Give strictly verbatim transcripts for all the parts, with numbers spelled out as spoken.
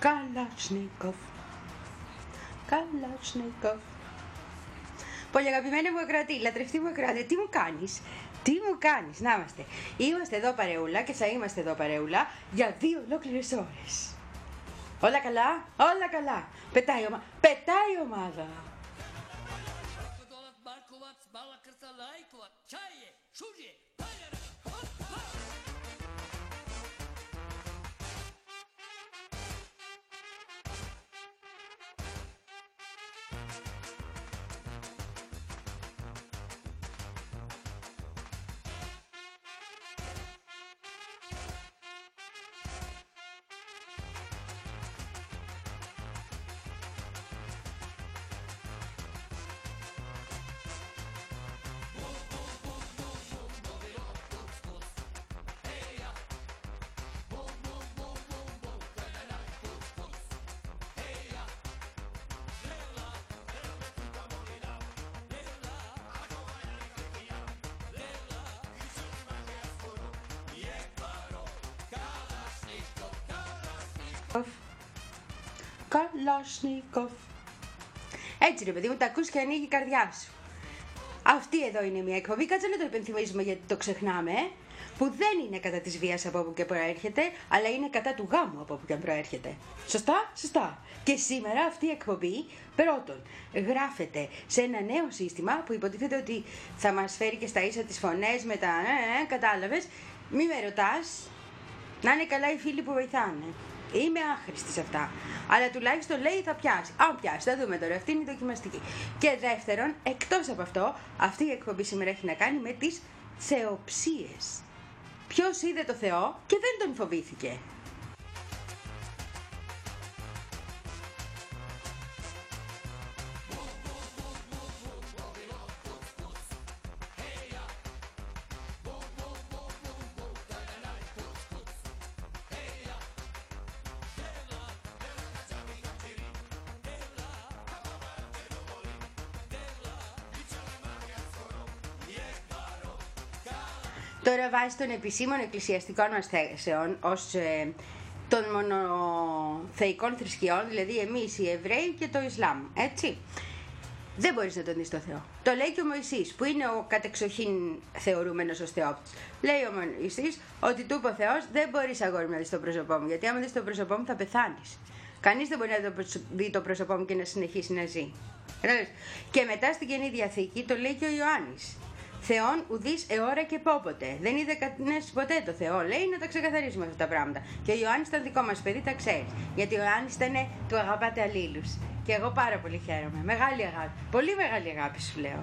Καλατσνίκοφ. Καλατσνίκοφ. Πολύ αγαπημένη μου ακροατή, λατρευτή μου ακροατή, τι μου κάνεις, τι μου κάνεις, να είμαστε. Είμαστε εδώ παρεούλα και θα είμαστε εδώ παρεούλα για δύο ολόκληρες ώρες. Όλα καλά, όλα καλά. Πετάει η ομάδα, πετάει η ομάδα. Καλατσνίκοφ. Έτσι ρε παιδί μου, τα ακούς και ανοίγει η καρδιά σου. Αυτή εδώ είναι μια εκπομπή, κάτσε να το υπενθυμίζουμε γιατί το ξεχνάμε, που δεν είναι κατά της βίας από όπου και προέρχεται, αλλά είναι κατά του γάμου από όπου και προέρχεται. Σωστά, σωστά. Και σήμερα αυτή η εκπομπή, πρώτον, γράφεται σε ένα νέο σύστημα που υποτίθεται ότι θα μας φέρει και στα ίσα τις φωνές με τα ε, ε, κατάλαβες. Μη με ρωτάς, να είναι καλά οι φίλοι που βοηθάνε. Είμαι άχρηστη σε αυτά. Αλλά τουλάχιστον λέει θα πιάσει. Αν πιάσει, θα δούμε τώρα. Αυτή είναι η δοκιμαστική. Και δεύτερον, εκτός από αυτό, αυτή η εκπομπή σήμερα έχει να κάνει με τις θεοψίες. Ποιος είδε το Θεό και δεν τον φοβήθηκε. Τώρα βάσει των επισήμων εκκλησιαστικών μας θέσεων ως ε, των μονοθεϊκών θρησκειών, δηλαδή εμείς οι Εβραίοι και το Ισλάμ, έτσι, δεν μπορείς να τον δεις το Θεό. Το λέει και ο Μωυσής, που είναι ο κατεξοχήν θεωρούμενος ως θεόπτης. Λέει ο Μωυσής ότι του είπε ο Θεός, δεν μπορείς αγόρι μου να δεις το πρόσωπό μου, γιατί άμα δεις το πρόσωπό μου θα πεθάνεις. Κανείς δεν μπορεί να δει το πρόσωπό μου και να συνεχίσει να ζει. Και μετά στην Καινή Διαθήκη το λέει και ο Ιωάννης. Θεόν ουδείς εώρα και πόποτε. Δεν είδε κανένας ποτέ το Θεό. Λέει να τα ξεκαθαρίσουμε αυτά τα πράγματα. Και ο Ιωάννης ήταν δικό μας παιδί, τα ξέρεις. Γιατί ο Ιωάννης ήταν του αγαπάτε αλλήλους. Και εγώ πάρα πολύ χαίρομαι. Μεγάλη αγάπη. Πολύ μεγάλη αγάπη σου λέω.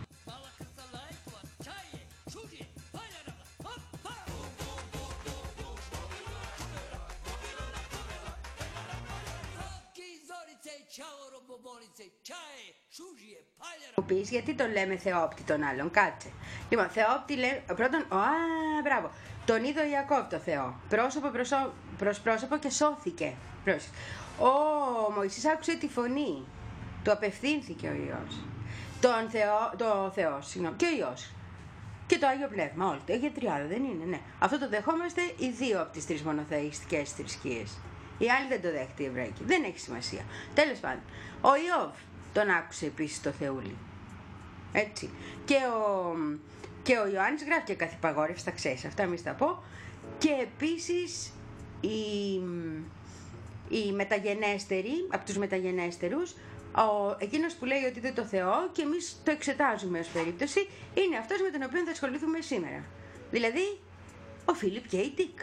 Γιατί τον λέμε Θεόπτη τον άλλον, κάτσε. Λοιπόν, Θεόπτη λέει, πρώτον, α, μπράβο, τον είδε ο Ιακώβ το Θεό, πρόσωπο προσώ, προς πρόσωπο και σώθηκε. Πρόσωπο. Ο Μωυσής άκουσε τη φωνή, του απευθύνθηκε ο Υιός, τον Θεό, το Θεός, συγγνώμη, και ο Υιός. Και το Άγιο Πνεύμα, όλοι, το Άγιο Τριάδα, δεν είναι, ναι. Αυτό το δεχόμαστε οι δύο από τις τρεις μονοθεϊστικές θρησκείες. Οι άλλοι δεν το δέχεται οι Εβραϊκοί. Δεν έχει σημασία. Τέλος πάντων, ο Ιώβ τον άκουσε επίσης το Θεούλη. Έτσι. Και ο, και ο Ιωάννης γράφει και καθυπαγόρευση, τα ξέρεις αυτά, μη στα πω. Και επίσης οι, οι μεταγενέστεροι, από τους μεταγενέστερους, ο, εκείνος που λέει ότι είδε το Θεό και εμείς το εξετάζουμε ως περίπτωση, είναι αυτός με τον οποίο θα ασχοληθούμε σήμερα. Δηλαδή, ο Φίλιπ Κέι Ντικ.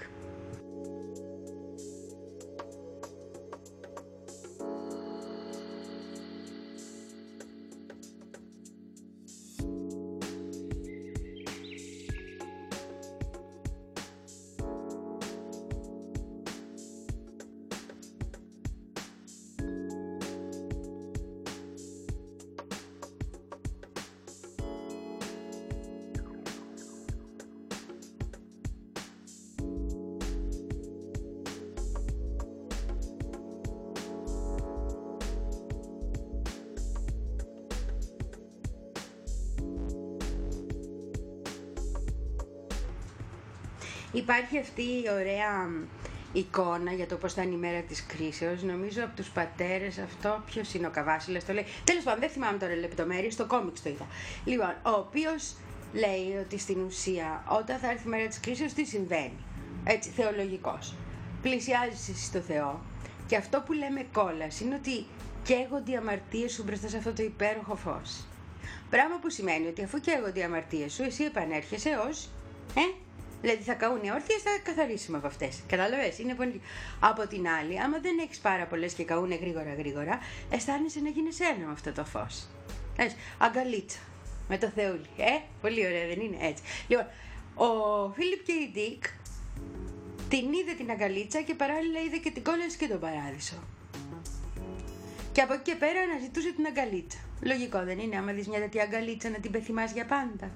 Υπάρχει αυτή η ωραία εικόνα για το πώς θα είναι η μέρα της κρίσεως. Νομίζω από τους πατέρες αυτό, ποιος είναι ο Καβάσιλας, το λέει. Τέλος πάντων, δεν θυμάμαι τώρα λεπτομέρειες, στο κόμιξ το είδα. Λοιπόν, ο οποίος λέει ότι στην ουσία όταν θα έρθει η μέρα της κρίσεως τι συμβαίνει. Έτσι, θεολογικός. Πλησιάζεις εσύ στο Θεό και αυτό που λέμε κόλαση είναι ότι καίγονται οι αμαρτίες σου μπροστά σε αυτό το υπέροχο φως. Πράγμα που σημαίνει ότι αφού καίγονται οι αμαρτίες σου, εσύ επανέρχεσαι ως, ε, δηλαδή θα καούν οι όρθιες, θα καθαρίσουμε από αυτές. Κατάλαβες, είναι πολύ. Από την άλλη, άμα δεν έχεις πάρα πολλές και καούνε γρήγορα γρήγορα, αισθάνεσαι να γίνεις ένα με αυτό το φως. Έτσι, αγκαλίτσα, με το Θεούλη. Ε, πολύ ωραία, δεν είναι έτσι. Λοιπόν, ο Φίλιπ Κ. Ντικ την είδε την αγκαλίτσα και παράλληλα είδε και την κόλαση και τον παράδεισο. Και από εκεί και πέρα αναζητούσε την αγκαλίτσα. Λογικό δεν είναι, άμα δεις μια τέτοια αγκαλίτσα να την πεθυμάς για πάντα.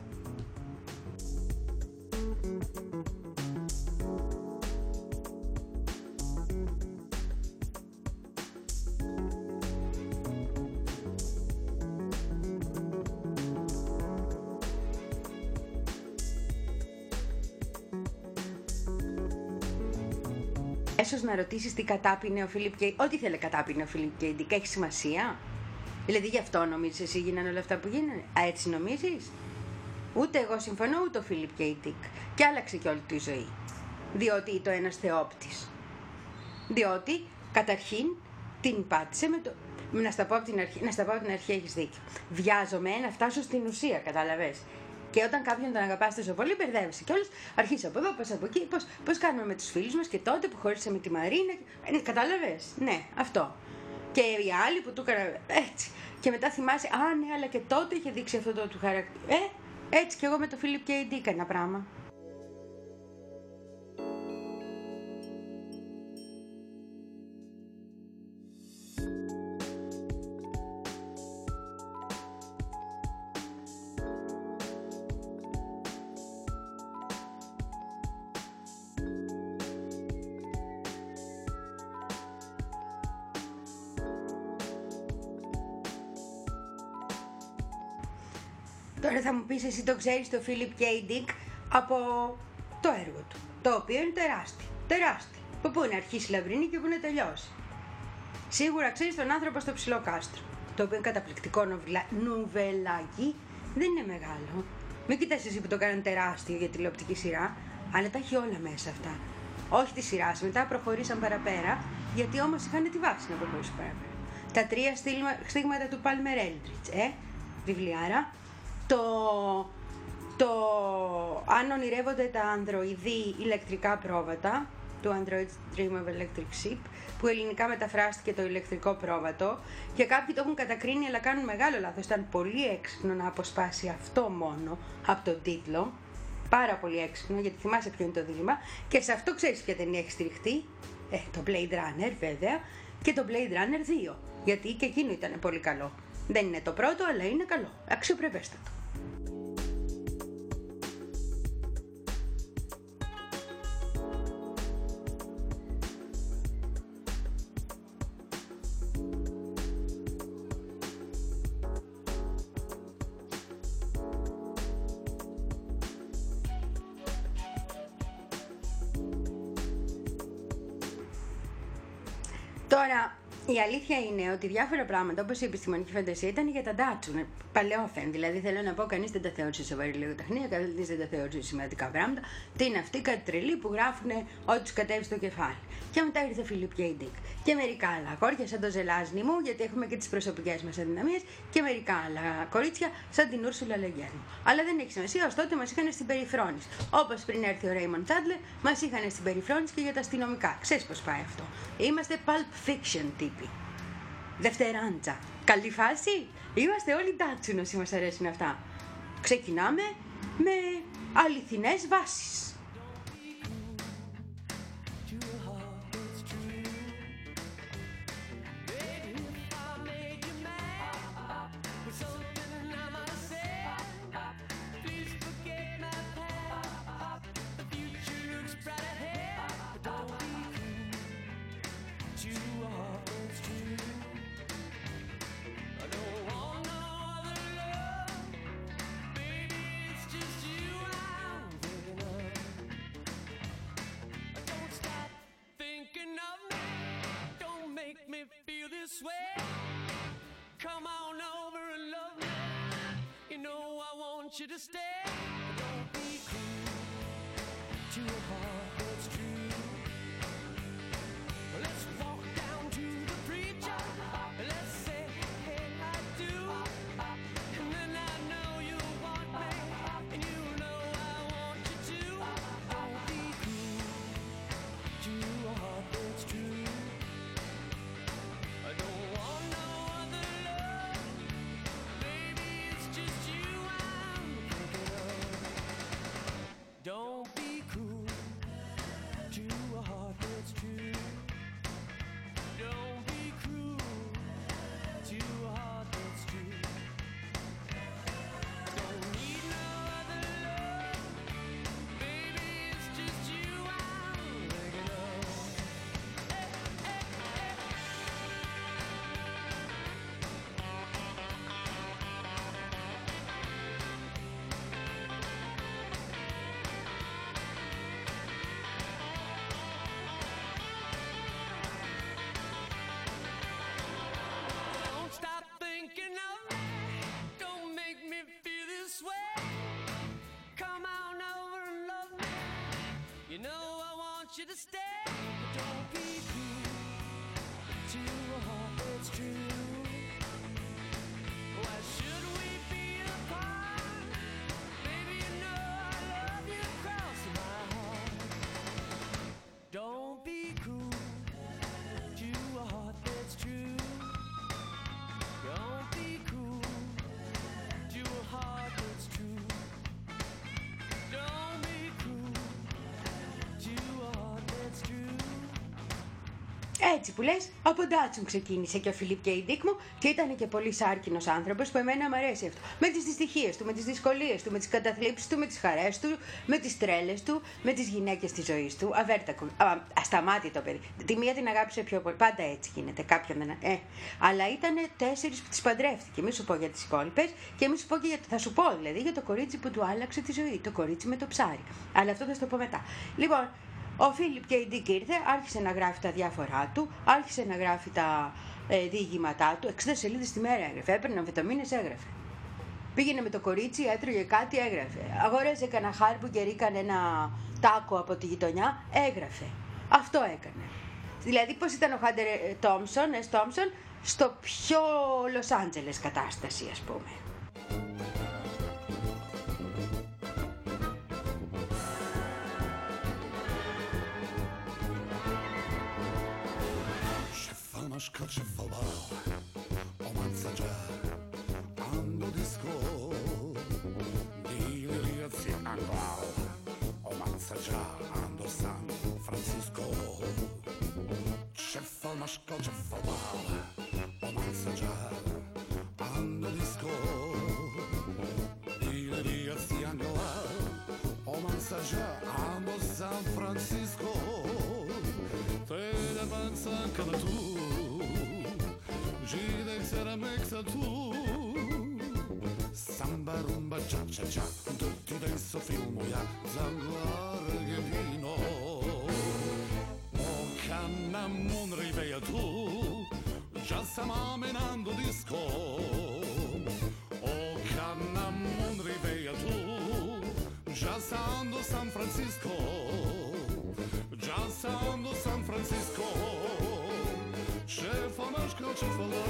Έσως να ρωτήσεις τι κατάπινε ο Φίλιπ Κ. Ό,τι ήθελε κατάπινε ο Φίλιπ Κ. Ντικ, έχει σημασία. Δηλαδή γι' αυτό νομίζεις εσύ γίνανε όλα αυτά που γίνανε. Α, έτσι νομίζεις. Ούτε εγώ συμφωνώ, ούτε ο Φίλιπ Κ. Ντικ. Και άλλαξε και όλη τη ζωή. Διότι το ένας θεόπτης. Διότι καταρχήν την πάτησε με το. Να στα πω από την αρχή, να στα πω από την αρχή έχεις δίκιο. Βιάζομαι να φτάσω στην ουσία, καταλαβες. Και όταν κάποιον τον αγαπάς τόσο πολύ, μπερδεύεσαι κιόλας. Αρχίζει από εδώ, πώς από εκεί, πώς, πώς κάνουμε με τους φίλους μας και τότε που χώρισε με τη Μαρίνα. Ε, κατάλαβες. Ναι, αυτό. Και οι άλλοι που του έκαναν έτσι. Και μετά θυμάσαι, α ναι, αλλά και τότε είχε δείξει αυτό το του χαρακτήρα. Ε, έτσι κι εγώ με το Φίλιπ Κ. Ντικ ένα πράγμα. Τώρα θα μου πεις εσύ το ξέρεις το Φίλιπ Κ. Ντικ από το έργο του, το οποίο είναι τεράστιο, τεράστιο. Από πού είναι αρχίσει η Λαμπρινή και πού είναι τελειώσει. Σίγουρα ξέρεις τον άνθρωπο στο ψηλό κάστρο, το οποίο είναι καταπληκτικό νουβελα... νουβελάκι, δεν είναι μεγάλο. Μην κοιτάς εσύ που το κάνανε τεράστιο για τηλεοπτική σειρά, αλλά τα έχει όλα μέσα αυτά. Όχι τη σειρά, μετά προχωρήσαν παραπέρα, γιατί όμως είχαν τη βάση να προχωρήσουν παραπέρα. Τα τρία στίγματα του Πάλμερ Έλντριτς, ε, βιβλιάρα. Το, το αν ονειρεύονται τα ανδροειδή ηλεκτρικά πρόβατα, του Android Dream of Electric Ship, που ελληνικά μεταφράστηκε το ηλεκτρικό πρόβατο, και κάποιοι το έχουν κατακρίνει αλλά κάνουν μεγάλο λάθος. Ήταν πολύ έξυπνο να αποσπάσει αυτό μόνο από τον τίτλο, πάρα πολύ έξυπνο, γιατί θυμάσαι ποιο είναι το δίλημμα, και σε αυτό ξέρεις ποια ταινία έχει στηριχτεί, ε, το Blade Runner βέβαια, και το Blade Runner δύο, γιατί και εκείνο ήταν πολύ καλό. Δεν είναι το πρώτο, αλλά είναι καλό, αξιοπρεπέστατο. Τώρα, η αλήθεια είναι ότι διάφορα πράγματα, όπως η επιστημονική φαντασία, ήταν για τα ντάτσουν, παλαιόφεν. Δηλαδή, θέλω να πω, κανείς δεν τα θεώρησε σοβαρή λογοτεχνία, κανείς δεν τα θεώρησε σημαντικά πράγματα. Τι είναι αυτοί, κάτι τρελοί που γράφουν ό,τι τους κατέβει στο κεφάλι. Και μετά ήρθε ο Φίλιπ Κ. Ντικ. Και μερικά άλλα κορίτσια, σαν το Ζελάζνη μου, γιατί έχουμε και τις προσωπικές μας αδυναμίες, και μερικά άλλα κορίτσια, σαν την Ούρσουλα Le Guin. Αλλά δεν έχει σημασία, ως τότε μας είχαν στην περιφρόνηση. Όπως πριν έρθει ο Ρέιμοντ Τσάντλερ, μας είχαν στην περιφρόνηση και για τα αστυνομικά. Ξέρεις πώς πάει αυτό. Είμαστε pulp fiction τύποι. Δευτεράντσα. Καλή φάση. Είμαστε όλοι ντάτσουν όσοι μας αρέσουν αυτά. Ξεκινάμε με αληθινές βάσεις. want you to stay. Don't be cruel to a heart that's true. Let's walk down to the preacher. Let's say, hey, I do. And then I know you want me, and you know I want you to. Don't be cruel to a heart that's true. I don't want no other love. Baby, it's just you I'm thinking of. Don't be cruel to a heart that's true. Don't be cruel to a heart that's true. Don't need no other love. Baby, it's just you I'm thinking of. Hey, hey, hey. Don't stop thinking of me. Don't make me feel this way. Come on over and love me. You know I want you to stay. But don't be cruel to a heart that's true. Why should we be apart? Baby, you know I love you across my heart. Don't be cruel to a heart that's true. Don't be cruel to a heart that's true. Don't be cruel to a heart that's true. Έτσι που λες, από Ντάτσουν ξεκίνησε και ο Φίλιπ Κέι Ντικ μου και ήταν και πολύ σάρκινος άνθρωπος που εμένα μου αρέσει αυτό. Με τις δυστυχίες του, με τις δυσκολίες του, με τις καταθλίψεις του, με τις χαρές του, με τις τρέλες του, με τις γυναίκες της ζωής του. Αβέρτακο, α, ασταμάτητο παιδί. Τη μία την αγάπησε πιο πολύ. Πάντα έτσι γίνεται. Κάποιον δεν. Ε. Αλλά ήταν τέσσερις που τις παντρεύτηκε. Μη σου πω για τις υπόλοιπες και μη σου πω και για. Θα σου πω δηλαδή για το κορίτσι που του άλλαξε τη ζωή. Το κορίτσι με το ψάρι. Αλλά αυτό θα σου το πω μετά. Λοιπόν. Ο Φίλιπ Κέι Ντικ ήρθε, άρχισε να γράφει τα διάφορά του, άρχισε να γράφει τα ε, διηγήματά του. εξήντα σελίδες τη μέρα έγραφε, έπαιρνε αμφεταμίνες, έγραφε. Πήγαινε με το κορίτσι, έτρωγε κάτι, έγραφε. Αγόραζε κανένα χάρμπουγκερ ή κανένα τάκο από τη γειτονιά, έγραφε. Αυτό έκανε. Δηλαδή πώς ήταν ο Χάντερ Τόμψον, Εσ Τόμψον, στο πιο Λος Άντζελες κατάσταση, ας πούμε. Scacciafalao, o manzaggia, ando disco, di Liazzi Anglao, o manzaggia, ando San Francisco, ceffal masco, ceffalao, o manzaggia, ando disco, di Liazzi Anglao, o manzaggia, ando San Francisco, te da panza cada tu. Židek se rameksa tu Samba, rumba, cia, cia, cia Tutti adesso filmo ja Zango argentino O canna mon rivea tu Già stiamo menando disco O canna mon rivea tu Già stando San Francisco Già stando San Francisco C'è famasco, c'è falà.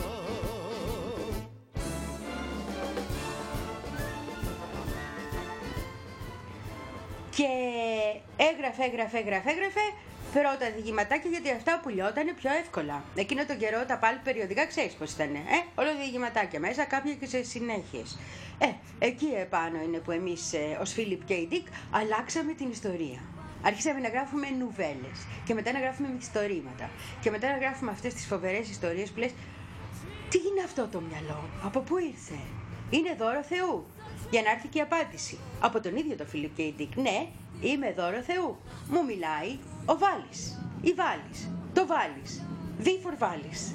Και έγραφε, έγραφε, έγραφε, έγραφε πρώτα διηγηματάκια γιατί αυτά πουλιότανε πιο εύκολα. Εκείνο τον καιρό τα πάλι περιοδικά ξέρεις πως ήταν. Ε, όλο διηγηματάκια μέσα, κάποια και σε συνέχειες. Ε, εκεί επάνω είναι που εμείς ε, ως Φίλιπ Κέι Ντικ αλλάξαμε την ιστορία. Άρχισαμε να γράφουμε νουβέλες και μετά να γράφουμε μυθιστορήματα και μετά να γράφουμε αυτές τις φοβερές ιστορίες που λες τι είναι αυτό το μυαλό, από πού ήρθε, είναι δώρο Θεού. Για να έρθει και η απάντηση από τον ίδιο το Φίλιπ Κέι Ντικ. Ναι, είμαι δώρο Θεού. Μου μιλάει ο Βάλης, η Βάλης, το Βάλης, δίφορ Βάλης.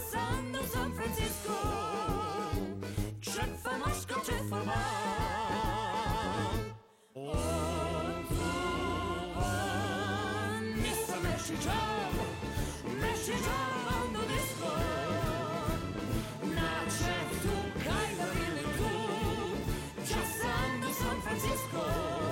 C'è famasco, c'è famasco girando disco. Nasce tu, hai la ville tu, Jazzando San Francisco,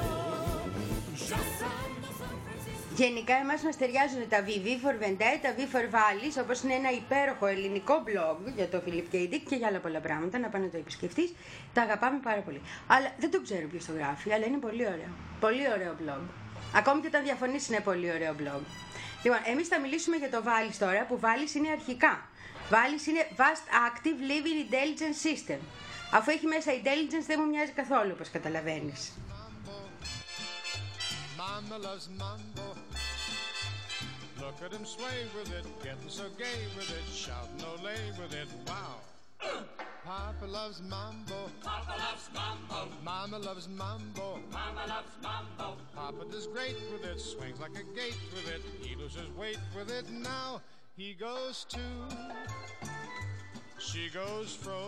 Jazzando San Francisco. Γενικά εμάς μας ταιριάζουν τα V V for Vendetta, τα V for Vallis, όπως είναι ένα υπέροχο ελληνικό blog για το Philip K. Dick και για άλλα πολλά πράγματα, να πάνε να το επισκεφτείς. Τα αγαπάμε πάρα πολύ. Αλλά δεν το ξέρω ποιος το γράφει, αλλά είναι πολύ ωραίο. Πολύ ωραίο blog. Ακόμη και όταν διαφωνείς είναι πολύ ωραίο blog. Λοιπόν, εμείς θα μιλήσουμε για το Vallis τώρα, που Vallis είναι αρχικά. Vallis είναι Vast Active Living Intelligence System. Αφού έχει μέσα intelligence δεν μου μοιάζει καθόλου, όπως καταλαβαίνεις. Mama loves mambo. Look at him sway with it, getting so gay with it, shouting olay with it. Wow. Papa loves mambo. Papa loves mambo, Mama loves mambo. Mama loves mambo. Papa does great with it, swings like a gate with it. He loses weight with it. Now he goes to, she goes fro.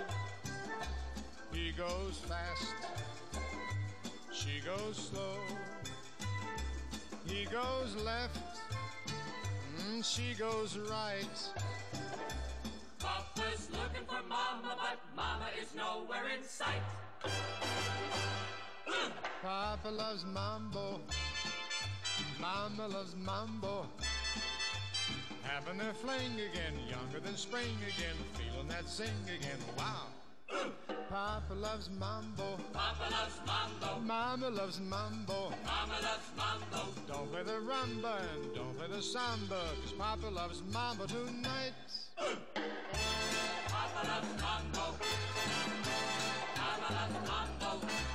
He goes fast, she goes slow. He goes left, mm, she goes right. Papa's looking for Mama, but Mama is nowhere in sight. Papa loves mambo. Mama loves mambo. Having their fling again, younger than spring again, feeling that zing again. Wow. Papa loves mambo. Papa loves mambo, Mama loves mambo. Mama loves mambo. Don't play the rumba and don't play the samba, 'cause Papa loves mambo tonight. Papa loves mambo, Mama loves mambo.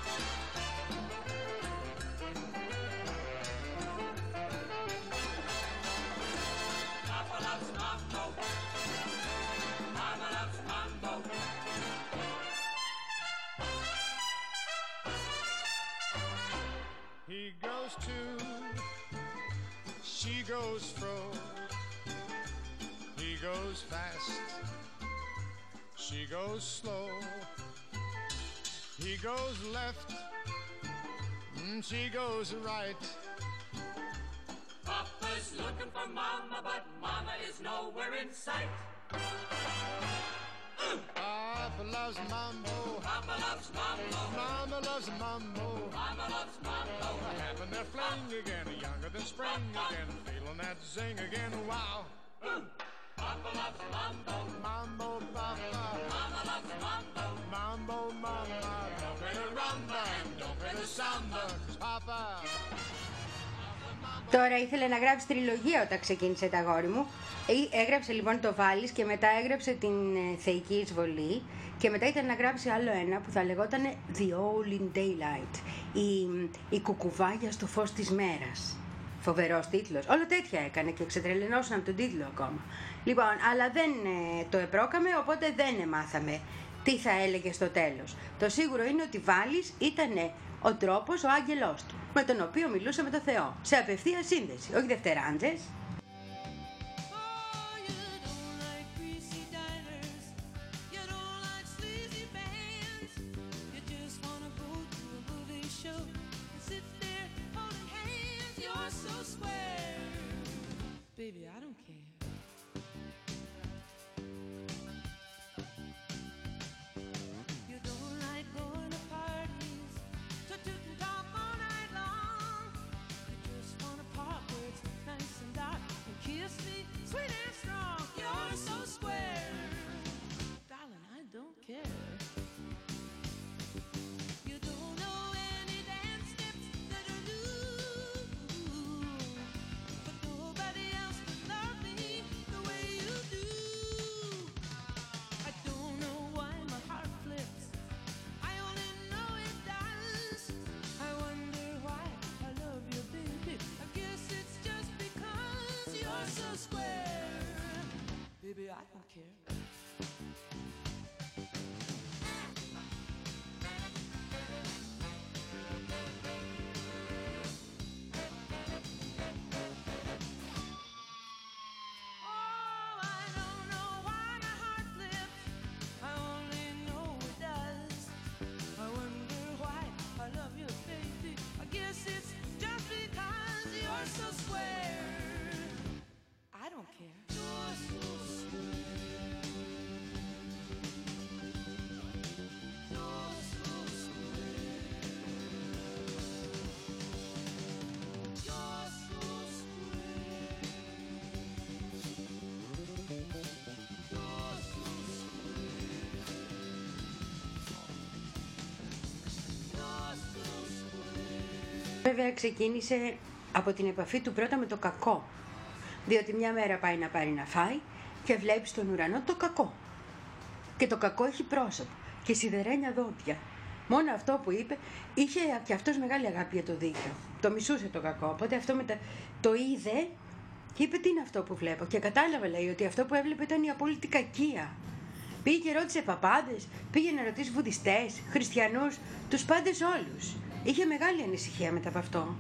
Papa loves mambo, Mama loves mambo. He goes to, she goes fro. He goes fast, she goes slow. He goes left, mm, she goes right. Papa's looking for Mama, but Mama is nowhere in sight. Papa loves mambo. Papa loves mambo, Mama loves mambo. Mama loves mambo. Having their fling again, younger than spring again, feeling that zing again. Wow. Papa loves mambo, Mambo, papa. Mama loves mambo. Mambo, mama. Don't play the rumba and don't play the samba, 'cause Papa. Τώρα ήθελε να γράψει τριλογία όταν ξεκίνησε τα αγόρι μου. Ε, Έγραψε λοιπόν το Vallis και μετά έγραψε την ε, Θεϊκή Εισβολή και μετά ήταν να γράψει άλλο ένα που θα λεγόταν The All in Daylight, η, η κουκουβάγια στο φως της μέρας. Φοβερός τίτλος. Όλο τέτοια έκανε και ξετρελαινόσουν από τον τίτλο ακόμα. Λοιπόν, αλλά δεν ε, το επρόκαμε, οπότε δεν μάθαμε τι θα έλεγε στο τέλος. Το σίγουρο είναι ότι Vallis ήταν ο τρόπος, ο άγγελός του, με τον οποίο μιλούσε με το Θεό, σε απευθεία σύνδεση, όχι δευτεράντζες. Oh, you don't like greasy diners, you don't like sleazy bands, you just wanna go to a movie show and sit there holding hands. You're so square, baby, I don't care. You don't like going to parties, to toot and talk all night long. You just wanna park where it's nice and dark and kiss me sweet and strong. You're so square, darling, I don't care. You don't know any dance steps that are new, but nobody else could love me the way you do. I don't know why my heart flips, I only know it does. I wonder why I love you, baby. I guess it's just because you're so square. Baby, I don't care. Oh, I don't know why my heart flips, I only know it does. I wonder why I love you, baby. I guess it's just because you're so square. I don't care. Βέβαια ξεκίνησε από την επαφή του πρώτα με το κακό. Διότι μια μέρα πάει να πάρει να φάει και βλέπει στον ουρανό το κακό. Και το κακό έχει πρόσωπο και σιδερένια δόντια. Μόνο αυτό που είπε, είχε και αυτός μεγάλη αγάπη για το δίκιο. Το μισούσε το κακό, οπότε αυτό μετα... το είδε και είπε τι είναι αυτό που βλέπω. Και κατάλαβε, λέει, ότι αυτό που έβλεπε ήταν η απόλυτη κακία. Πήγε και ρώτησε παπάδες, πήγε να ρωτήσει βουδιστές, χριστιανούς, τους πάντες όλους. Είχε μεγάλη ανησυχία μετά από αυτό.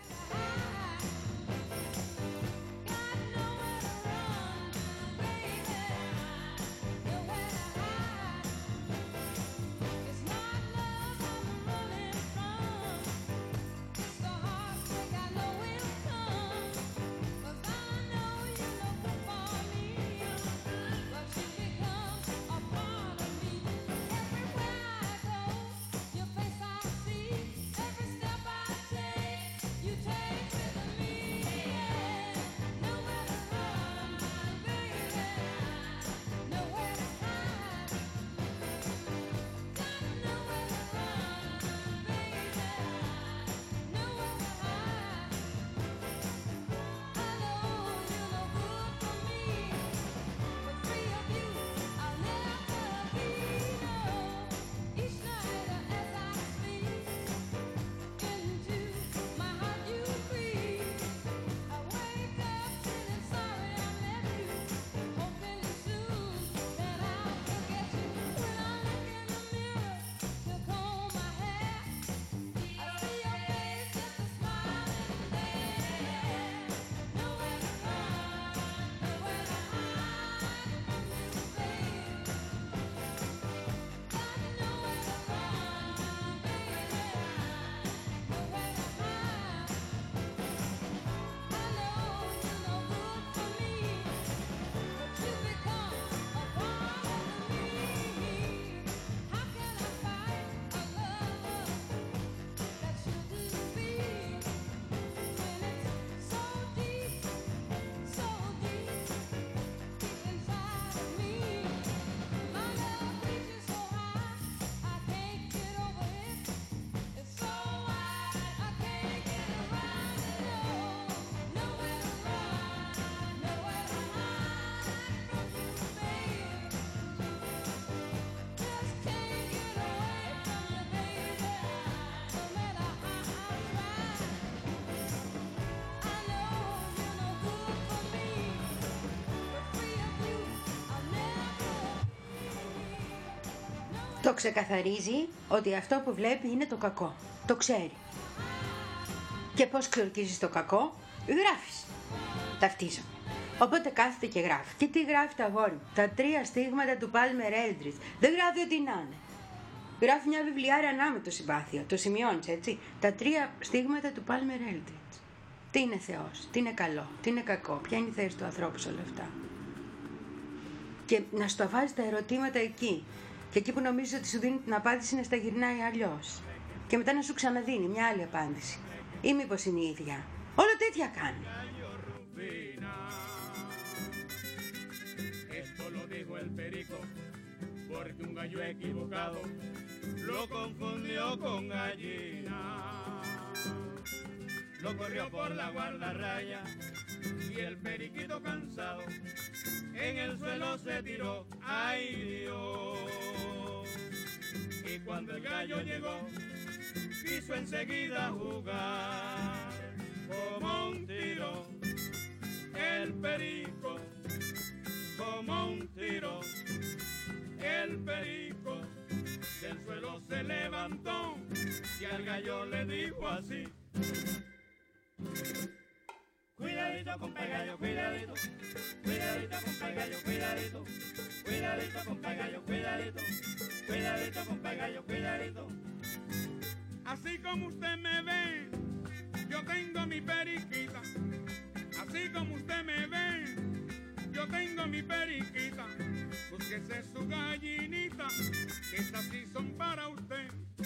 Το ξεκαθαρίζει ότι αυτό που βλέπει είναι το κακό. Το ξέρει. Και πώς ξορκίζεις το κακό? Γράφεις. Ταυτίζω. Οπότε κάθεται και γράφει. Και τι γράφει το αγόρι μου? Τα τρία στίγματα του Πάλμερ Έλντριτς. Δεν γράφει ό,τι να είναι. Γράφει μια βιβλιάρα ανάμετο συμπάθεια. Το σημειώνεις, έτσι. Τα τρία στίγματα του Πάλμερ Έλντριτς. Τι είναι Θεός, τι είναι καλό, τι είναι κακό, ποια είναι η θέση του ανθρώπου σε όλα αυτά. Και να στο βάζει τα ερωτήματα εκεί. Και εκεί που νομίζεις ότι σου δίνει την απάντηση να στα γυρνάει αλλιώς. Και μετά να σου ξαναδίνει μια άλλη απάντηση. Ή μήπως είναι η ίδια. Όλο τέτοια κάνει. Esto lo dijo el perico, porque un gallo equivocado lo confundió con gallina. Lo corrió por la guardarraya y el periquito cansado en el suelo se tiró. ¡Ay Dios! Y cuando el gallo llegó, quiso enseguida jugar como un tiro el perico. Como un tiro, el perico del suelo se levantó y al gallo le dijo así: cuidadito, compa gallo, cuidadito, cuidadito, compa gallo, cuidadito, cuidadito, compa gallo, cuidadito, cuidadito, compa gallo, cuidadito. Así como usted me ve, yo tengo mi periquita. Así como usted me ve, yo tengo mi periquita, búsquese su gallinita, que estas sí son para usted.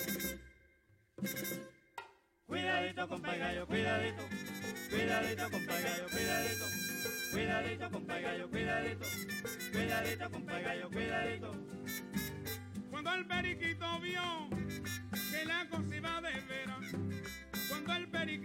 Cuidadito, compa gallo, cuidadito, cuidadito, compa gallo, cuidadito, cuidadito, compa gallo, cuidadito, cuidadito, compa gallo, cuidadito. Cuando el periquito vio que la cosa iba de veras, cuando el periquito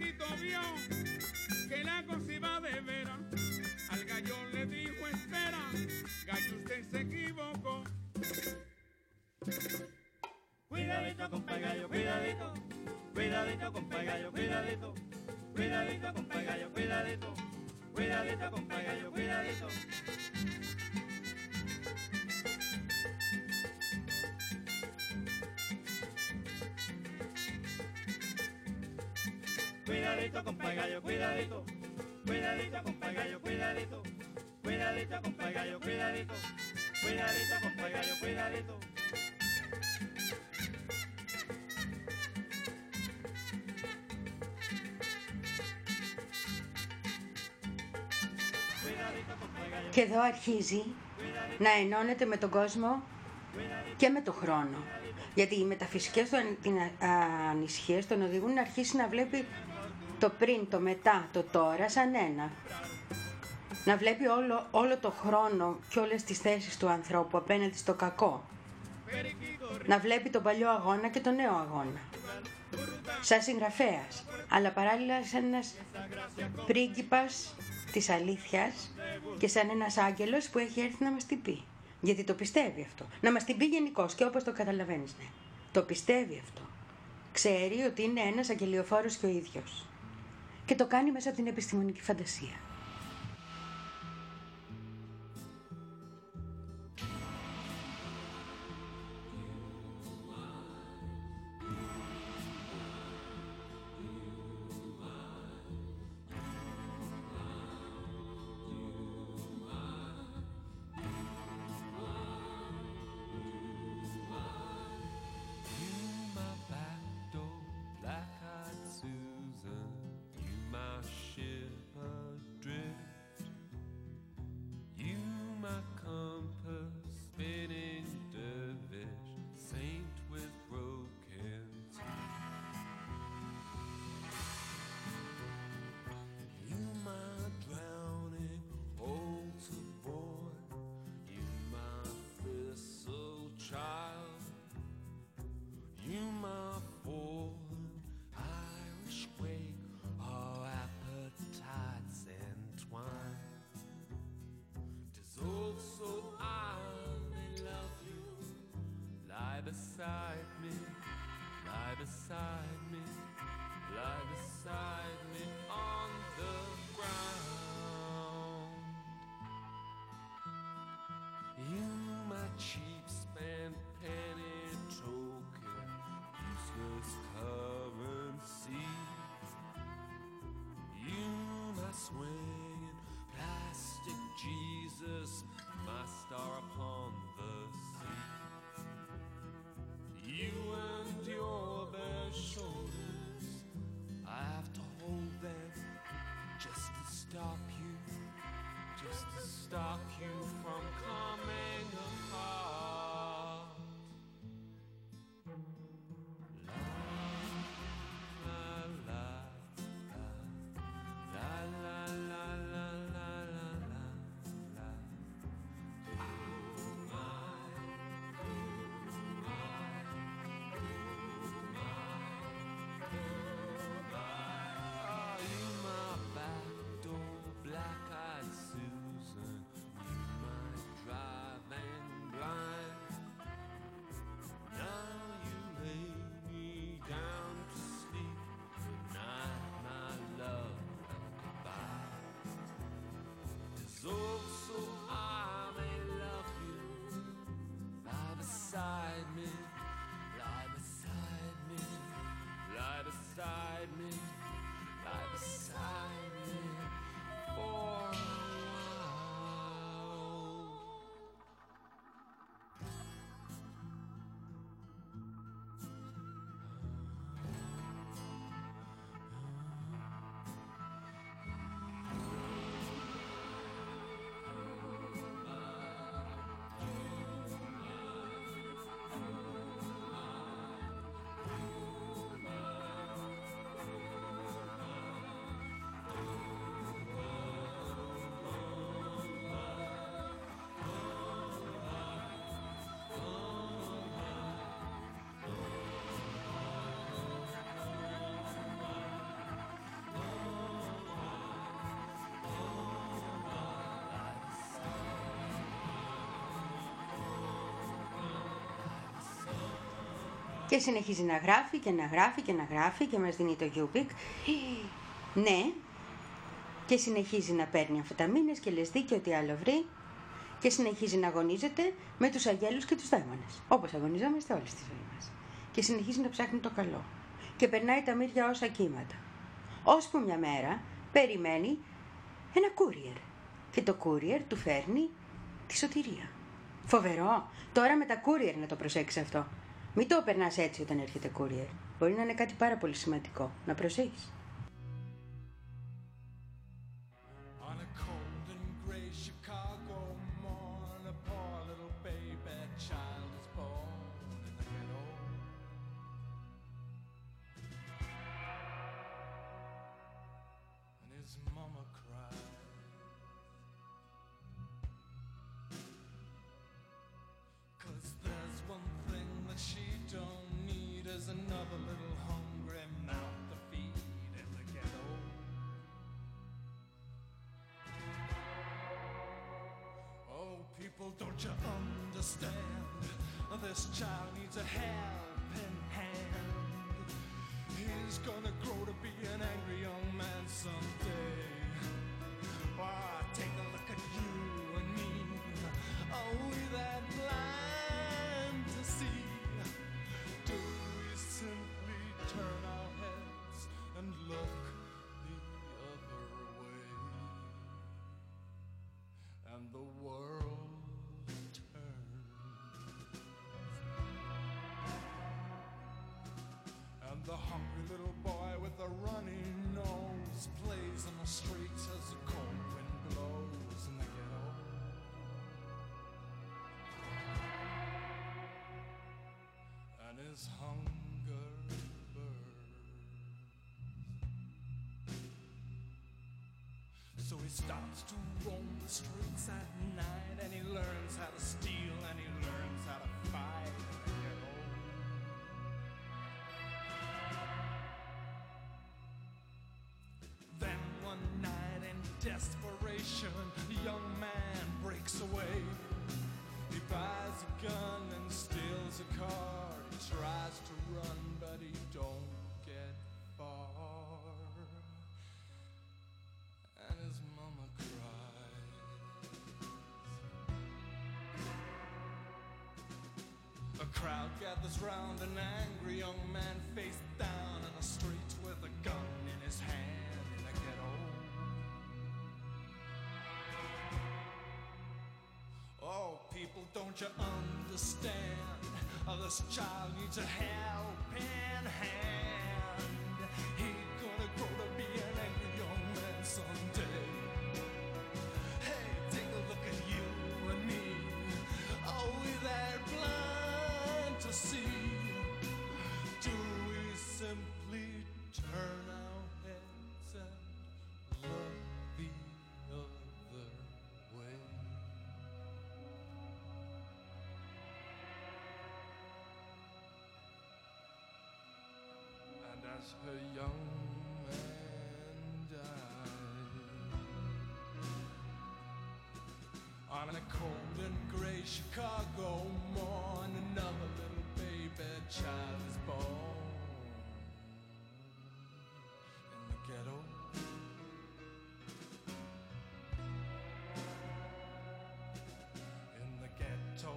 Cuidadito, compa gallo, cuidadito. Cuidadito, compa gallo, cuidadito. Cuidadito, compa gallo, cuidadito. Cuidadito, compa gallo, cuidadito. Cuidadito, compa gallo, cuidadito. Cuidadito, compa gallo, cuidadito. Cuidadito, compa gallo, cuidadito. Cuidadito, compa gallo, cuidadito. Και εδώ αρχίζει να ενώνεται με τον κόσμο και με τον χρόνο. Γιατί οι μεταφυσικές του ανησυχίες τον οδηγούν να αρχίσει να βλέπει το πριν, το μετά, το τώρα σαν ένα. Να βλέπει όλο, όλο το χρόνο και όλες τις θέσεις του ανθρώπου απέναντι στο κακό. Να βλέπει τον παλιό αγώνα και τον νέο αγώνα. Σαν συγγραφέας, αλλά παράλληλα σαν ένας πρίγκιπας της αλήθειας και σαν ένας άγγελος που έχει έρθει να μας την πει. Γιατί το πιστεύει αυτό. Να μας την πει γενικώς και όπως το καταλαβαίνεις, ναι. Το πιστεύει αυτό. Ξέρει ότι είναι ένας αγγελιοφόρος και ο ίδιος. Και το κάνει μέσα από την επιστημονική φαντασία. Beside me, lie beside me, lie beside me on the ground. You, my cheap spent penny token, useless currency. You, my swinging plastic Jesus, my star upon the sea. You and your bare shoulders, I have to hold them just to stop you, just to stop you from coming apart. La la la la la la la la la la. Black-eyed Susan, you my drive Και συνεχίζει να γράφει και να γράφει και να γράφει και μας δίνει το Γιούπικ. Ναι. Και συνεχίζει να παίρνει αμφεταμίνες και λεσδί και ό,τι άλλο βρει. Και συνεχίζει να αγωνίζεται με τους αγγέλους και τους δαίμονες. Όπως αγωνιζόμαστε όλοι στη ζωή μας. Και συνεχίζει να ψάχνει το καλό. Και περνάει τα μύρια όσα κύματα. Ώσπου μια μέρα περιμένει ένα courier. Και το courier του φέρνει τη σωτηρία. Φοβερό. Τώρα με τα courier να το προσέξεις αυτό. Μην το περνάς έτσι όταν έρχεται courier. Μπορεί να είναι κάτι πάρα πολύ σημαντικό. Να προσέχεις. On a cold and gray Chicago morn, a poor little baby child is born in the ghetto. And his mama cried. 'Cause there's one thing that she don't need is another little hungry mouth to feed in the ghetto. Oh, people, don't you understand? This child needs a helping hand. He's gonna grow to be an angry young man someday. Why, take a look at you and me. Are we that blind to see? Do we simply turn our heads and look the other way? And the world turns, and the hungry little boy with the runny nose plays in the streets as the cold wind blows in the ghetto. And his hunger burns. So he starts to roam the streets at night, and he learns how to steal, and he learns how to fight in the ghetto. Then one night in desperation, the young man breaks away. He buys a gun and steals a car. He tries to run, but he don't get far. And his mama cries. A crowd gathers round an angry young man face down in the street with a gun in his hand in the ghetto. Oh, people, don't you understand? Oh, this child needs a helping hand. He's gonna grow to be an angry young man someday. Hey, take a look at you and me. Are we that blind to see? Do we simply turn our heads and look the other way? And as her young man died on a cold and gray Chicago morn, another little baby child is born in the ghetto. In the ghetto.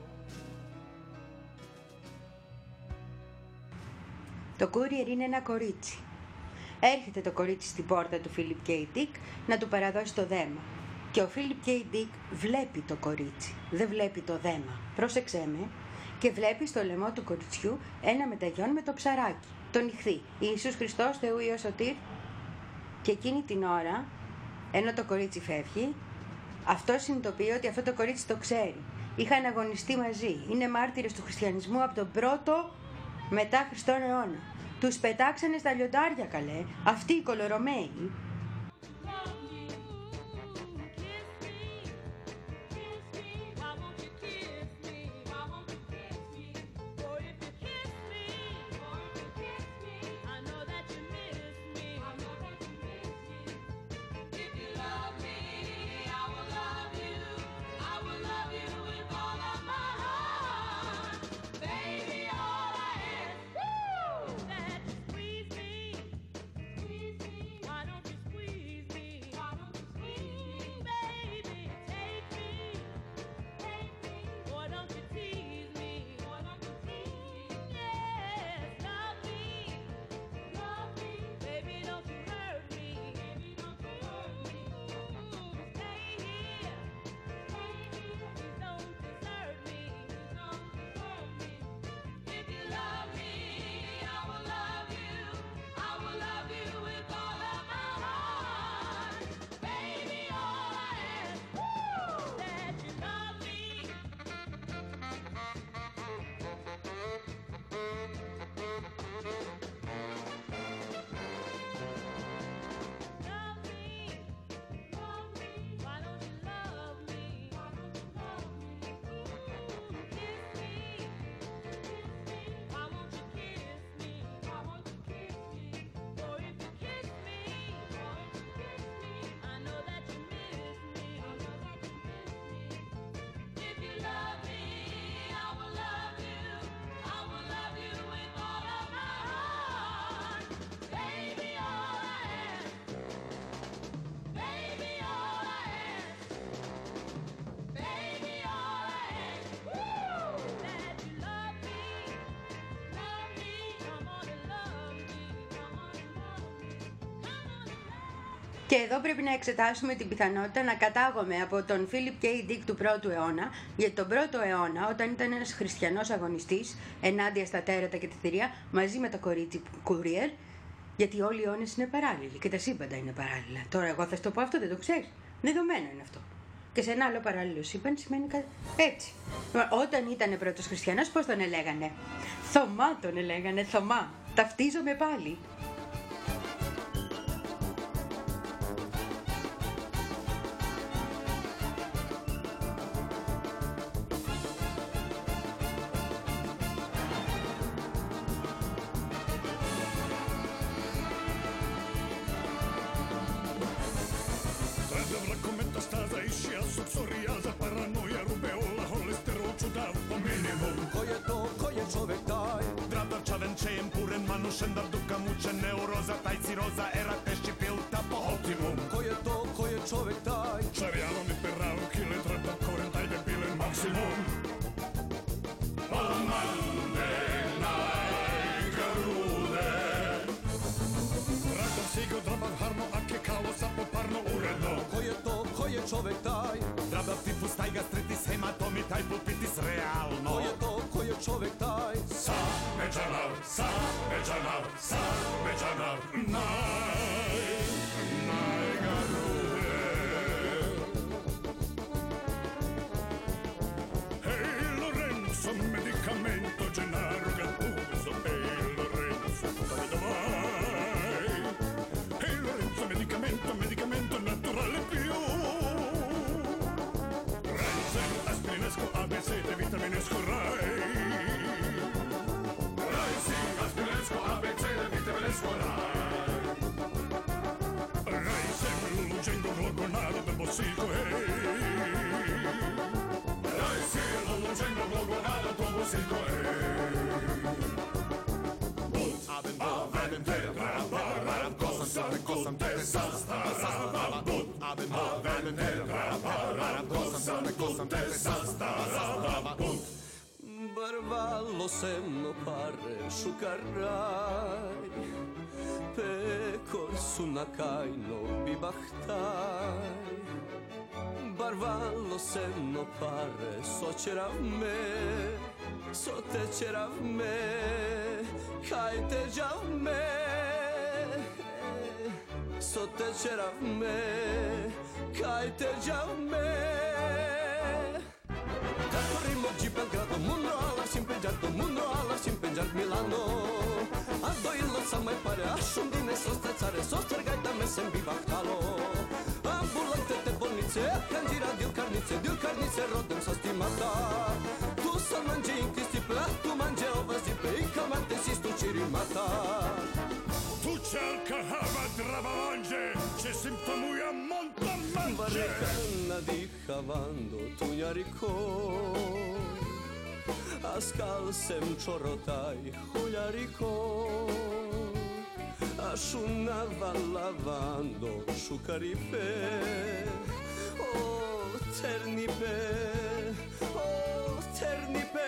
Το courier είναι ένα κορίτσι. Έρχεται το κορίτσι στην πόρτα του Φίλιπ Κέι Ντικ να του παραδώσει το δέμα. Και ο Φίλιπ Κέι Ντικ βλέπει το κορίτσι, δεν βλέπει το δέμα. Πρόσεξέ με. Και βλέπει στο λαιμό του κοριτσιού ένα μεταγιόν με το ψαράκι, τον ιχθύ, Ιησούς Χριστός Θεού Υιός Σωτήρ. Και εκείνη την ώρα, ενώ το κορίτσι φεύγει, αυτό συνειδητοποιεί ότι αυτό το κορίτσι το ξέρει. Είχαν αγωνιστεί μαζί, είναι μάρτυρες του χριστιανισμού από τον πρώτο μετά Χριστόν αιώνα. Τους πετάξανε στα λιοντάρια, καλέ, αυτοί οι κολορωμαίοι. Baby, all I ask Και εδώ πρέπει να εξετάσουμε την πιθανότητα να κατάγομαι από τον Φίλιπ Κέι Ντικ του πρώτου αιώνα, γιατί τον πρώτο αιώνα, όταν ήταν ένας χριστιανός αγωνιστής ενάντια στα τέρατα και τη θηρία, μαζί με το κορίτσι Κουριέρ, γιατί όλοι οι αιώνες είναι παράλληλοι και τα σύμπαντα είναι παράλληλα. Τώρα, εγώ θα σου το πω αυτό, δεν το ξέρεις. Δεδομένο είναι αυτό. Και σε ένα άλλο παράλληλο σύμπαν σημαίνει κάτι έτσι. Όταν ήταν πρώτος χριστιανός, πώς τον ελέγανε? Θωμά τον ελέγανε, Θωμά. Ταυτίζομαι πάλι. Šendar duka muče neuroza, taj ciroza, era tešći pilta po optimum. Ko je to, ko je čovek taj? Čavijano mi peravo, kile treba koren, taj debilen maksimum. Palmande najgarude. Rakov sigo, drabav harno, ake kao sapo parno uredno. Ko je to, ko je čovek taj? Drabav tipus, taj gastritis, hematomi, taj pulpitis, realno. Ko je to, ko je čovek taj? Sa međanav, sa međanav, sa međanav, naj, najgarude. Hej Lorenzo, medicamento, Gennaro Gattuso, hej Lorenzo, dai davaj. Hej Lorenzo, medicamento, medicamento naturale più. Raizen, aspirinesco, A B C, de vitaminesco, Rai. A B C de vitaminesco, Rai. Raizen, lucengo, glorgonado, de bosico, hey. Raizen, lucengo, glorgonado, de bosico, hey. Avem tetra, param, kosam, kosam, te sastava. Avem tetra, param, kosam, kosam, te sastava. Barvallo semmo pare šukaraj, pekor su na kajno bibahtaj. Barvallo semmo pare soćerav me, sotečerav me, kajteđav me, sotečerav me, kajteđav me. Corrimmo oggi Belgrado, mundo alla simpeggiato, mundo alla simpeggiat Milano. Ando il lo sa mai pare a scendine sostrezzare, sostergai da me sem bivahtalo. Ambulante te bolnice, cangira dio carnice, dio carnice rodem sa stimata. Tu sa mangi in cristi pla, tu mangi ovas di pe, i camante si stuciri mata. Tu cerca hava drava mange, c'è simptomuja monta mange. Barricanna di cavando tu jariko, a skalsem čorotaj huljariko, a šunava lavando šukaripe, o ternipe, o ternipe.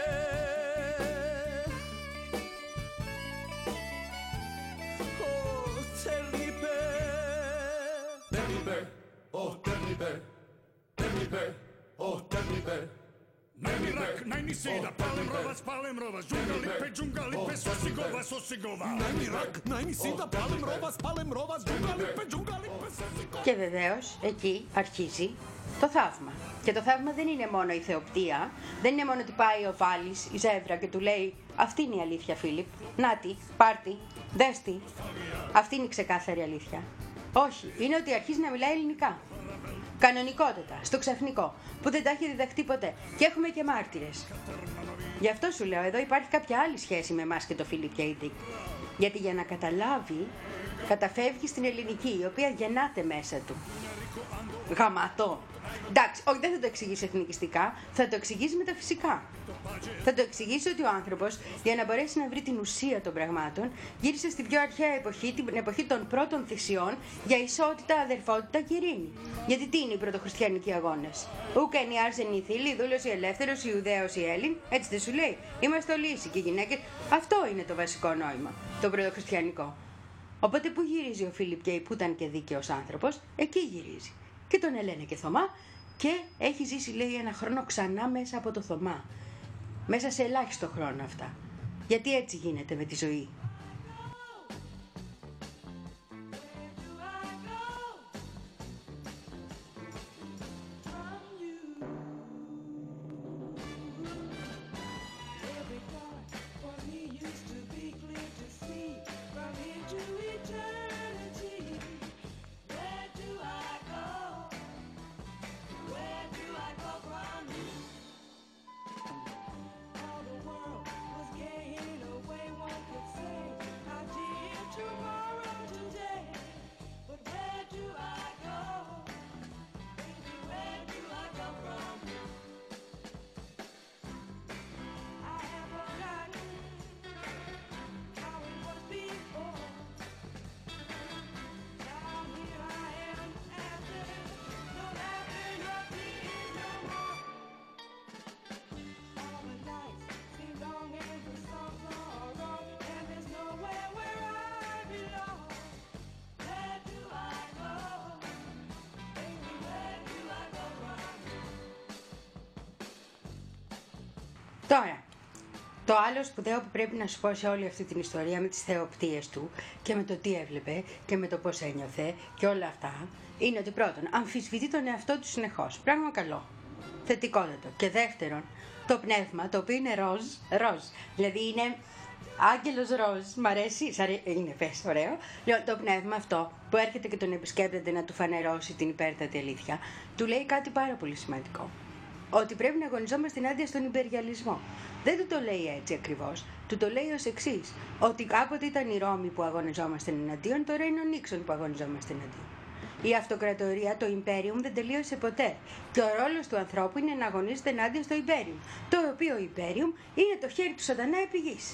Ternipe, Ternipe, oh ternipe, ternipe, oh ternipe. Najmirak, najnisida, palem rovas, palem rovas, džungalipe, džungalipe, sosigova, sosigova. Najmirak, najnisida, palem rovas, palem rovas, džungalipe, džungalipe, sosigova. Και βεβαίως εκεί αρχίζει το θαύμα. Και το θαύμα δεν είναι μόνο η θεοπτία, δεν είναι μόνο ότι πάει ο Βάλης, η Ζεύρα και του λέει αυτή είναι η αλήθεια Φίλιπ, νάτι, πάρτι, δέστη, αυτή είναι η ξεκάθαρη αλήθεια. Όχι, είναι ότι αρχίζει να μιλάει ελληνικά. Κανονικότατα, στο ξαφνικό, που δεν τα έχει διδαχτεί ποτέ. Και έχουμε και μάρτυρες. Γι' αυτό σου λέω, εδώ υπάρχει κάποια άλλη σχέση με εμάς και το Φίλιπ Κέι Ντικ. Γιατί για να καταλάβει, καταφεύγει στην ελληνική, η οποία γεννάται μέσα του. Γαματό. Εντάξει, όχι, δεν θα το εξηγήσει εθνικιστικά, θα το εξηγήσει μεταφυσικά. Θα το εξηγήσει ότι ο άνθρωπος, για να μπορέσει να βρει την ουσία των πραγμάτων, γύρισε στην πιο αρχαία εποχή, την εποχή των πρώτων θυσιών, για ισότητα, αδερφότητα και ειρήνη. Γιατί τι είναι οι πρωτοχριστιανικοί αγώνες? Ούκεν η άρσενη η θήλη, η δούλος, η ελεύθερος, η Ιουδαίος, η Έλλην. Έτσι δεν σου λέει? Είμαστε όλοι ίσοι και οι γυναίκες. Αυτό είναι το βασικό νόημα, το πρωτοχριστιανικό. Οπότε που γυρίζει ο Φίλιπ Κέι που ήταν και δίκαιος άνθρωπος, εκεί γυρίζει. Και τον ελένε και Θωμά και έχει ζήσει λέει ένα χρόνο ξανά μέσα από το Θωμά. Μέσα σε ελάχιστο χρόνο αυτά. Γιατί έτσι γίνεται με τη ζωή. Τώρα, το άλλο σπουδαίο που πρέπει να σου πω σε όλη αυτή την ιστορία με τις θεοπτίες του και με το τι έβλεπε και με το πώς ένιωθε και όλα αυτά, είναι ότι πρώτον, αμφισβητεί τον εαυτό του συνεχώς. Πράγμα καλό. Θετικότατο. Και δεύτερον, το πνεύμα, το οποίο είναι ροζ, ροζ. Δηλαδή είναι άγγελος ροζ, μ' αρέσει, είναι πες, ωραίο. Λοιπόν, το πνεύμα αυτό που έρχεται και τον επισκέπτεται να του φανερώσει την υπέρτατη αλήθεια, του λέει κάτι πάρα πολύ σημαντικό. Ότι πρέπει να αγωνιζόμαστε ενάντια στον υπεριαλισμό. Δεν του το λέει έτσι ακριβώς. Του το λέει ως εξής. Ότι κάποτε ήταν η Ρώμη που αγωνιζόμαστε εναντίον, τώρα είναι ο Νίξον που αγωνιζόμαστε εναντίον. Η αυτοκρατορία, το Imperium, δεν τελείωσε ποτέ. Και ο ρόλος του ανθρώπου είναι να αγωνίζεται ενάντια στο Imperium. Το οποίο Imperium είναι το χέρι του σατανά επί γης.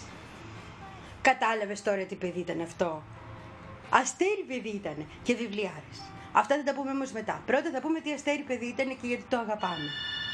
Κατάλαβες τώρα τι παιδί ήταν αυτό. Αστέρι παιδί ήταν και βιβλιάρες. Αυτά θα τα πούμε όμως μετά. Πρώτα θα πούμε τι αστέρι παιδί ήταν και γιατί το αγαπάμε.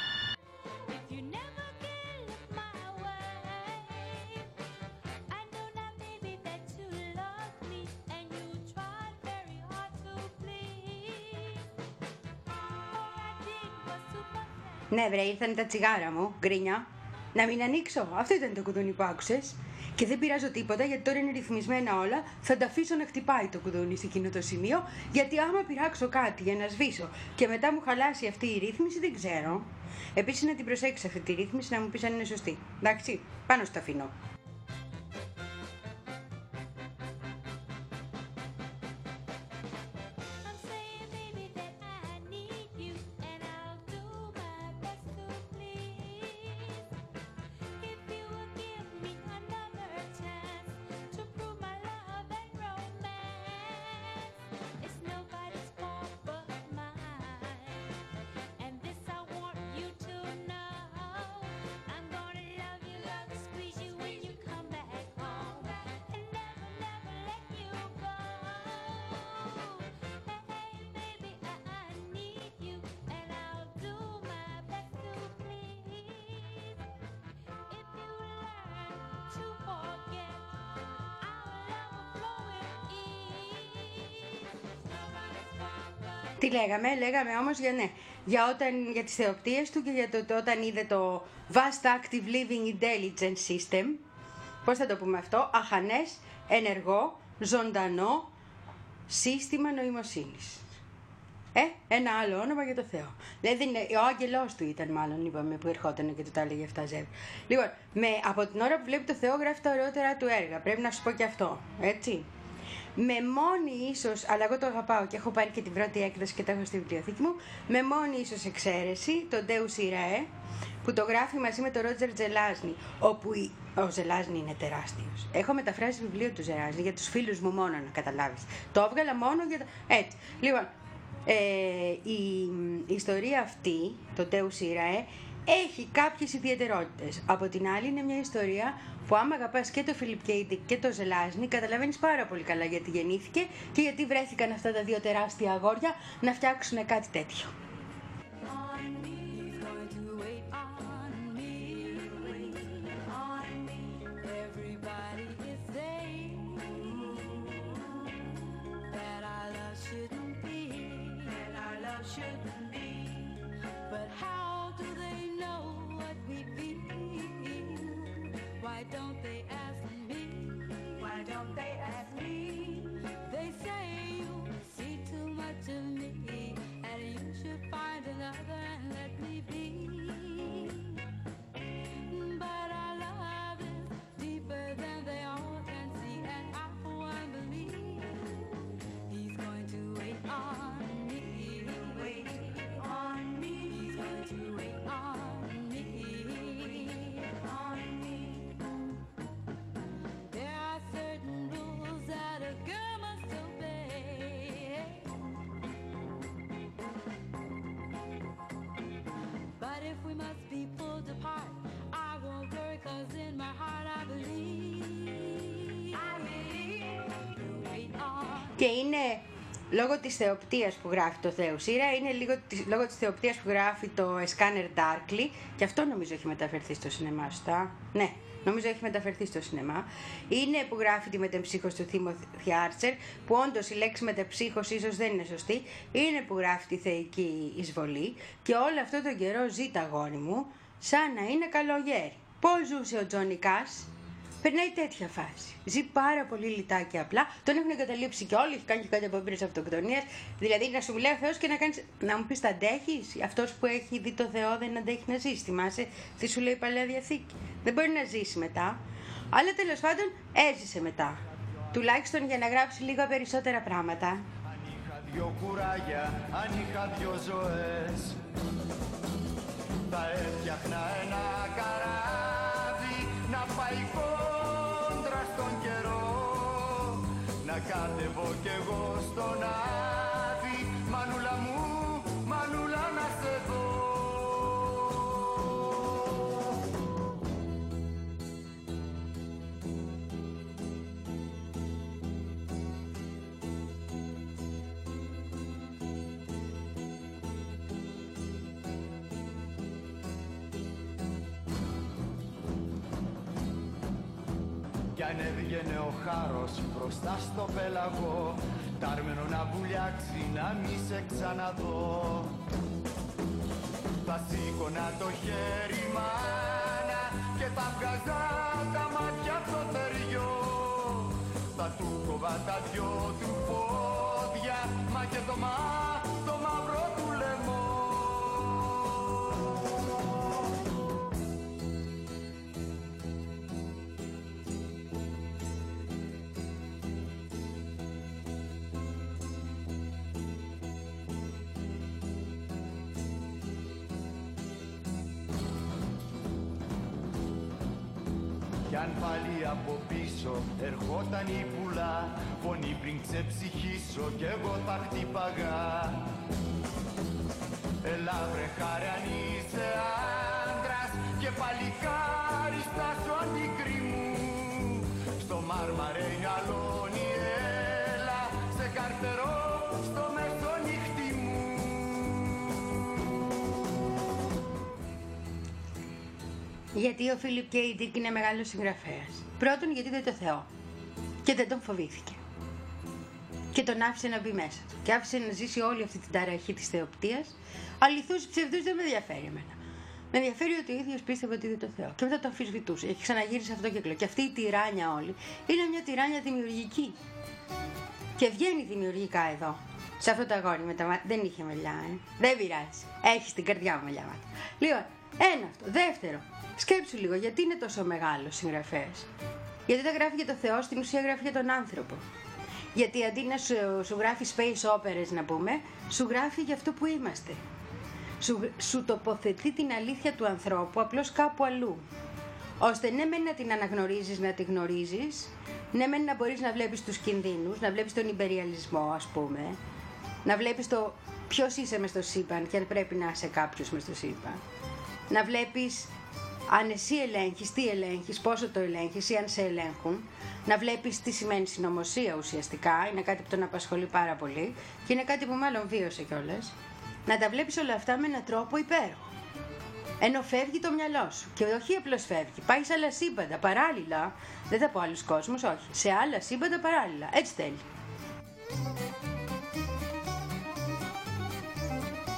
Ναι, βρε, ήρθαν τα τσιγάρα μου, γκρίνια. Να μην ανοίξω. Αυτό ήταν το κουδούνι που άκουσες. Και δεν πειράζω τίποτα, γιατί τώρα είναι ρυθμισμένα όλα. Θα τα αφήσω να χτυπάει το κουδούνι σε εκείνο το σημείο, γιατί άμα πειράξω κάτι για να σβήσω και μετά μου χαλάσει αυτή η ρύθμιση, δεν ξέρω. Επίσης να την προσέξεις αυτή τη ρύθμιση, να μου πεις αν είναι σωστή. Εντάξει, πάνω στο αφήνω. Τι λέγαμε, λέγαμε όμως για, ναι, για, όταν, για τις θεοπτίες του και για το, το όταν είδε το Vast Active Living Intelligence System, πώς θα το πούμε αυτό, αχανές, ενεργό, ζωντανό σύστημα νοημοσύνης. Ε, ένα άλλο όνομα για το Θεό. Δηλαδή ο άγγελός του ήταν μάλλον, είπαμε, που ερχόταν και του τα έλεγε αυτά ζεύγη. Λοιπόν, με, από την ώρα που βλέπει το Θεό γράφει τα ωραιότερα του έργα, πρέπει να σου πω και αυτό, έτσι. Με μόνη ίσως, αλλά εγώ το αγαπάω και έχω πάρει και την πρώτη έκδοση και το έχω στη βιβλιοθήκη μου, με μόνη ίσως εξαίρεση, το Deus Irae, που το γράφει μαζί με τον Ρότζερ Τζελάζνι, όπου η... ο Ζελάζνι είναι τεράστιος. Έχω μεταφράσει βιβλίο του Ζελάζνι για τους φίλους μου μόνο, να καταλάβεις. Το έβγαλα μόνο για... έτσι. Λοιπόν, ε, η, η ιστορία αυτή, το Deus Irae, έχει κάποιες ιδιαιτερότητες. Από την άλλη είναι μια ιστορία που άμα αγαπάς και το Φίλιπ Κέι και το Ζελάζνι, καταλαβαίνεις πάρα πολύ καλά γιατί γεννήθηκε και γιατί βρέθηκαν αυτά τα δύο τεράστια αγόρια να φτιάξουν κάτι τέτοιο. shouldn't be. But how do they know what we feel? Why don't they ask me? Why don't they ask me? They say you see too much of me, and you should find another and let me be. But our love is deeper than they all can see, and I for one believe he's going to wait on me. Wait on me. He's going to wait on me. Wait on me. There are certain rules that a girl must obey. But if we must be pulled apart, I won't worry, 'cause in my heart I believe. I believe he'll wait on. Και είναι λόγω της θεοπτείας που γράφει το Θεοσύρα, είναι λίγο, λόγω της θεοπτείας που γράφει το A Scanner Darkly, και αυτό νομίζω έχει μεταφερθεί στο σινεμά, σωστά. Ναι, νομίζω έχει μεταφερθεί στο σινεμά. Είναι που γράφει τη μετεμψύχωση του Timothy Archer, που όντως η λέξη μετεμψύχωση ίσως δεν είναι σωστή. Είναι που γράφει τη θεϊκή εισβολή, και όλο αυτό τον καιρό ζει τα αγόρι μου σαν να είναι καλογέρι. Πώς ζούσε ο Τζόνι Κάς? Περνάει τέτοια φάση. Ζει πάρα πολύ λιτά και απλά. Τον έχουν εγκαταλείψει και όλοι. Έχει κάνει και κάτι απόπειρες αυτοκτονίας. Δηλαδή να σου μιλάει ο Θεός και να, κάνεις, να μου πεις τα αντέχεις. Αυτός που έχει δει το Θεό δεν αντέχει να ζήσει. Θυμάσαι τι σου λέει η Παλαιά Διαθήκη? Δεν μπορεί να ζήσει μετά. Αλλά τέλος πάντων έζησε μετά. Τουλάχιστον για να γράψει λίγα περισσότερα πράγματα. Αν είχα δυο κουράγια, αν είχα δυο ζωές, θα έφτιαχνα ένα καράβι να πάει κόντρα στον καιρό, να κατεβώ κι εγώ στον άδει. Μανούλα μου, μανούλα να σε δω. Κι αν έβγαινε ο χάρος μπροστά στο πέλαγο, τάρμενο να βουλιάξει να μη σε ξαναδώ. Θα σήκωνα το χέρι μάνα και θα βγάζα τα μάτια από το τεριό. Θα του κόβα τα δυο του πόδια, μα και το μα, το μαύρο του λαιμό. Κι αν πάλι από πίσω ερχόταν η πουλά, φωνή πριν ξεψυχήσω κι εγώ θα χτύπαγα. Έλα βρε χάρη αν είσαι άντρας και παλικάρι στάσου αντίκρι μου. Στο Μάρμαρε αλόνι έλα, σε καρτερό στο μεσονύχτη μου. Γιατί ο Φίλιπ Κέι Ντικ είναι μεγάλος συγγραφέας. Πρώτον, γιατί δεν το Θεό. Και δεν τον φοβήθηκε. Και τον άφησε να μπει μέσα του. Και άφησε να ζήσει όλη αυτή την ταραχή της θεοπτείας. Αληθούς ψευδούς δεν με ενδιαφέρει εμένα. Με ενδιαφέρει ότι ο ίδιος πίστευε ότι είδε το Θεό. Και μετά το αμφισβητούσε. Έχει ξαναγύρει σε αυτό το κύκλο. Και αυτή η τυράνια όλη είναι μια τυράνια δημιουργική. Και βγαίνει δημιουργικά εδώ. Σε αυτό το αγόρι με τα μάτια. Δεν είχε μαλλιά, ε. Δεν πειράζει. Έχει την καρδιά μου μαλλιά μάτια. Λοιπόν, ένα αυτό. Δεύτερο. Σκέψου λίγο, γιατί είναι τόσο μεγάλος συγγραφέας. Γιατί δεν γράφει για το Θεό, στην ουσία γράφει για τον άνθρωπο. Γιατί αντί να σου, σου γράφει space operas, να πούμε, σου γράφει για αυτό που είμαστε. Σου, σου τοποθετεί την αλήθεια του ανθρώπου απλώς κάπου αλλού. Ώστε ναι μεν να την αναγνωρίζεις, να τη γνωρίζεις, ναι μεν να μπορείς να βλέπεις τους κινδύνους, να βλέπεις τον υπεριαλισμό, ας πούμε, να βλέπεις το ποιος είσαι μες στο σύμπαν και αν πρέπει να είσαι κάποιος μες στο σύμπαν. Να βλέπεις αν εσύ ελέγχεις, τι ελέγχεις, πόσο το ελέγχεις ή αν σε ελέγχουν. Να βλέπεις τι σημαίνει συνωμοσία ουσιαστικά, είναι κάτι που τον απασχολεί πάρα πολύ και είναι κάτι που μάλλον βίωσε κιόλας. Να τα βλέπεις όλα αυτά με έναν τρόπο υπέροχο. Ενώ φεύγει το μυαλό σου. Και όχι απλώς φεύγει, πάει σε άλλα σύμπαντα παράλληλα. Δεν θα πω άλλους κόσμους, όχι. Σε άλλα σύμπαντα παράλληλα. Έτσι θέλει.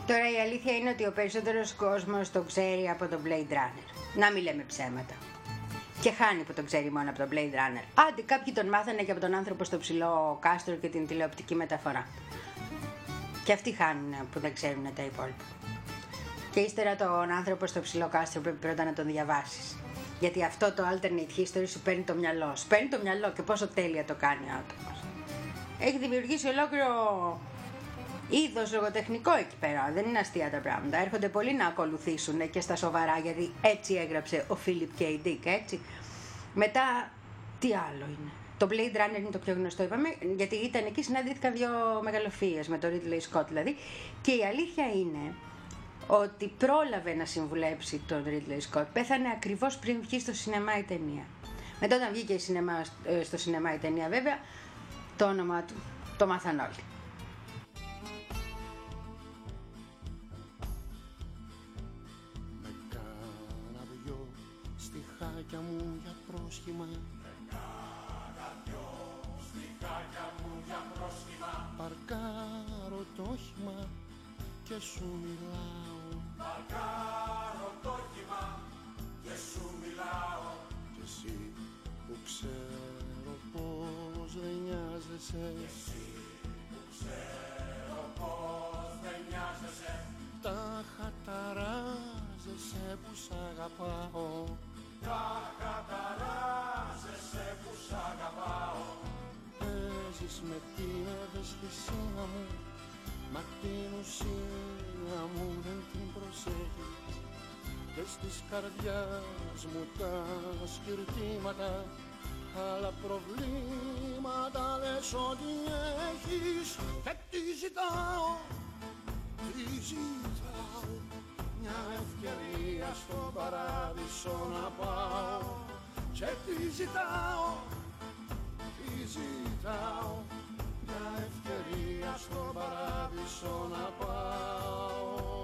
Τώρα η αλήθεια είναι ότι ο περισσότερος κόσμος το ξέρει από τον Blade Runner. Να μην λέμε ψέματα. Και χάνει που τον ξέρει μόνο από τον Blade Runner. Άντε, κάποιοι τον μάθανε και από τον άνθρωπο στο ψηλό κάστρο και την τηλεοπτική μεταφορά. Και αυτοί χάνουν που δεν ξέρουν τα υπόλοιπα. Και ύστερα τον άνθρωπο στο ψηλό κάστρο πρέπει πρώτα να τον διαβάσεις. Γιατί αυτό το alternate history σου παίρνει το μυαλό. Σου παίρνει το μυαλό και πόσο τέλεια το κάνει ο άνθρωπος. Έχει δημιουργήσει ολόκληρο είδος λογοτεχνικό εκεί πέρα. Δεν είναι αστεία τα πράγματα. Έρχονται πολλοί να ακολουθήσουν και στα σοβαρά, γιατί έτσι έγραψε ο Philip K. Dick, έτσι. Μετά, τι άλλο είναι. Το Blade Runner είναι το πιο γνωστό, είπαμε, γιατί ήταν εκεί, συναντήθηκαν δύο μεγαλοφύες με το Ridley Scott δηλαδή. Και η αλήθεια είναι ότι πρόλαβε να συμβουλέψει τον Ridley Scott. Πέθανε ακριβώς πριν βγει στο σινεμά η ταινία. Μετά όταν βγήκε η σινεμά, στο σινεμά η ταινία βέβαια, το όνομα του το μάθαν όλοι. Με κάνα δυο στιχάκια μου για πρόσχημα. Με κάνα δυο στιχάκια μου για πρόσχημα. Παρκάρω το όχημα και σου μιλάω. Παρκάρω το όχημα και σου μιλάω. Κι εσύ που ξέρω πως δεν νοιάζεσαι. Κι εσύ που ξέρω πως δεν νοιάζεσαι. Τα χαταράζεσαι που σ' αγαπάω. Τα χαταράζεσαι που σ' αγαπάω. Παίζεις με την ευαισθησία μου, μα την ουσία μου δεν την προσέχεις. Και στις καρδιάς μου τα σκυρτήματα, άλλα προβλήματα λες ότι έχεις. Και τι ζητάω, τι ζητάω, μια ευκαιρία στον παράδεισο να πάω. Και τι ζητάω, τι ζητάω, μια ευκαιρία στον παράδεισο να πάω.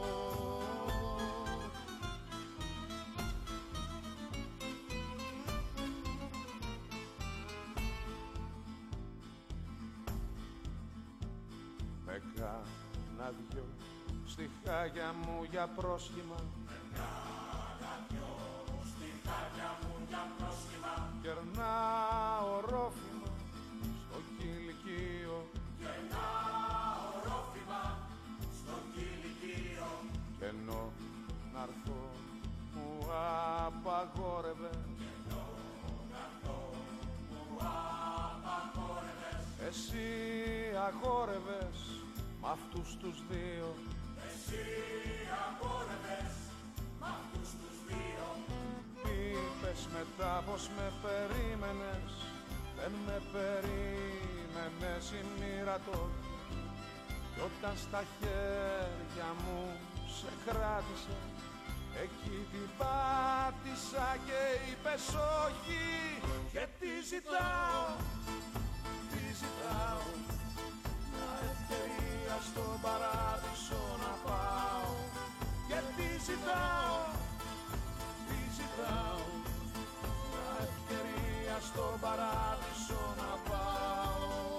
Με κάνα δυο στιχάκια μου για πρόσχημα. Με κάνα δυο στιχάκια μου για πρόσχημα. Κερνάω ρόφημα στο κηλικείο. Κερνάω ρόφημα στο κηλικείο. Κι ενώ να'ρθώ μου απαγόρευες. Κι ενώ να'ρθώ μου απαγόρευες. Εσύ αγόρευες μ' αυτούς τους δύο. Εσύ αγόρευες μ' αυτούς τους δύο. Είπες μετά πως με περίμενες, δεν με περίμενες η μοίρα τότε. Κι όταν στα χέρια μου σε κράτησε, εκεί την πάτησα και είπες όχι. Και τι ζητάω, τι ζητάω, μια ευκαιρία στον παράδεισο να πάω. Και τι ζητάω, τι ζητάω, μια ευκαιρία στον παράδεισο να πάω.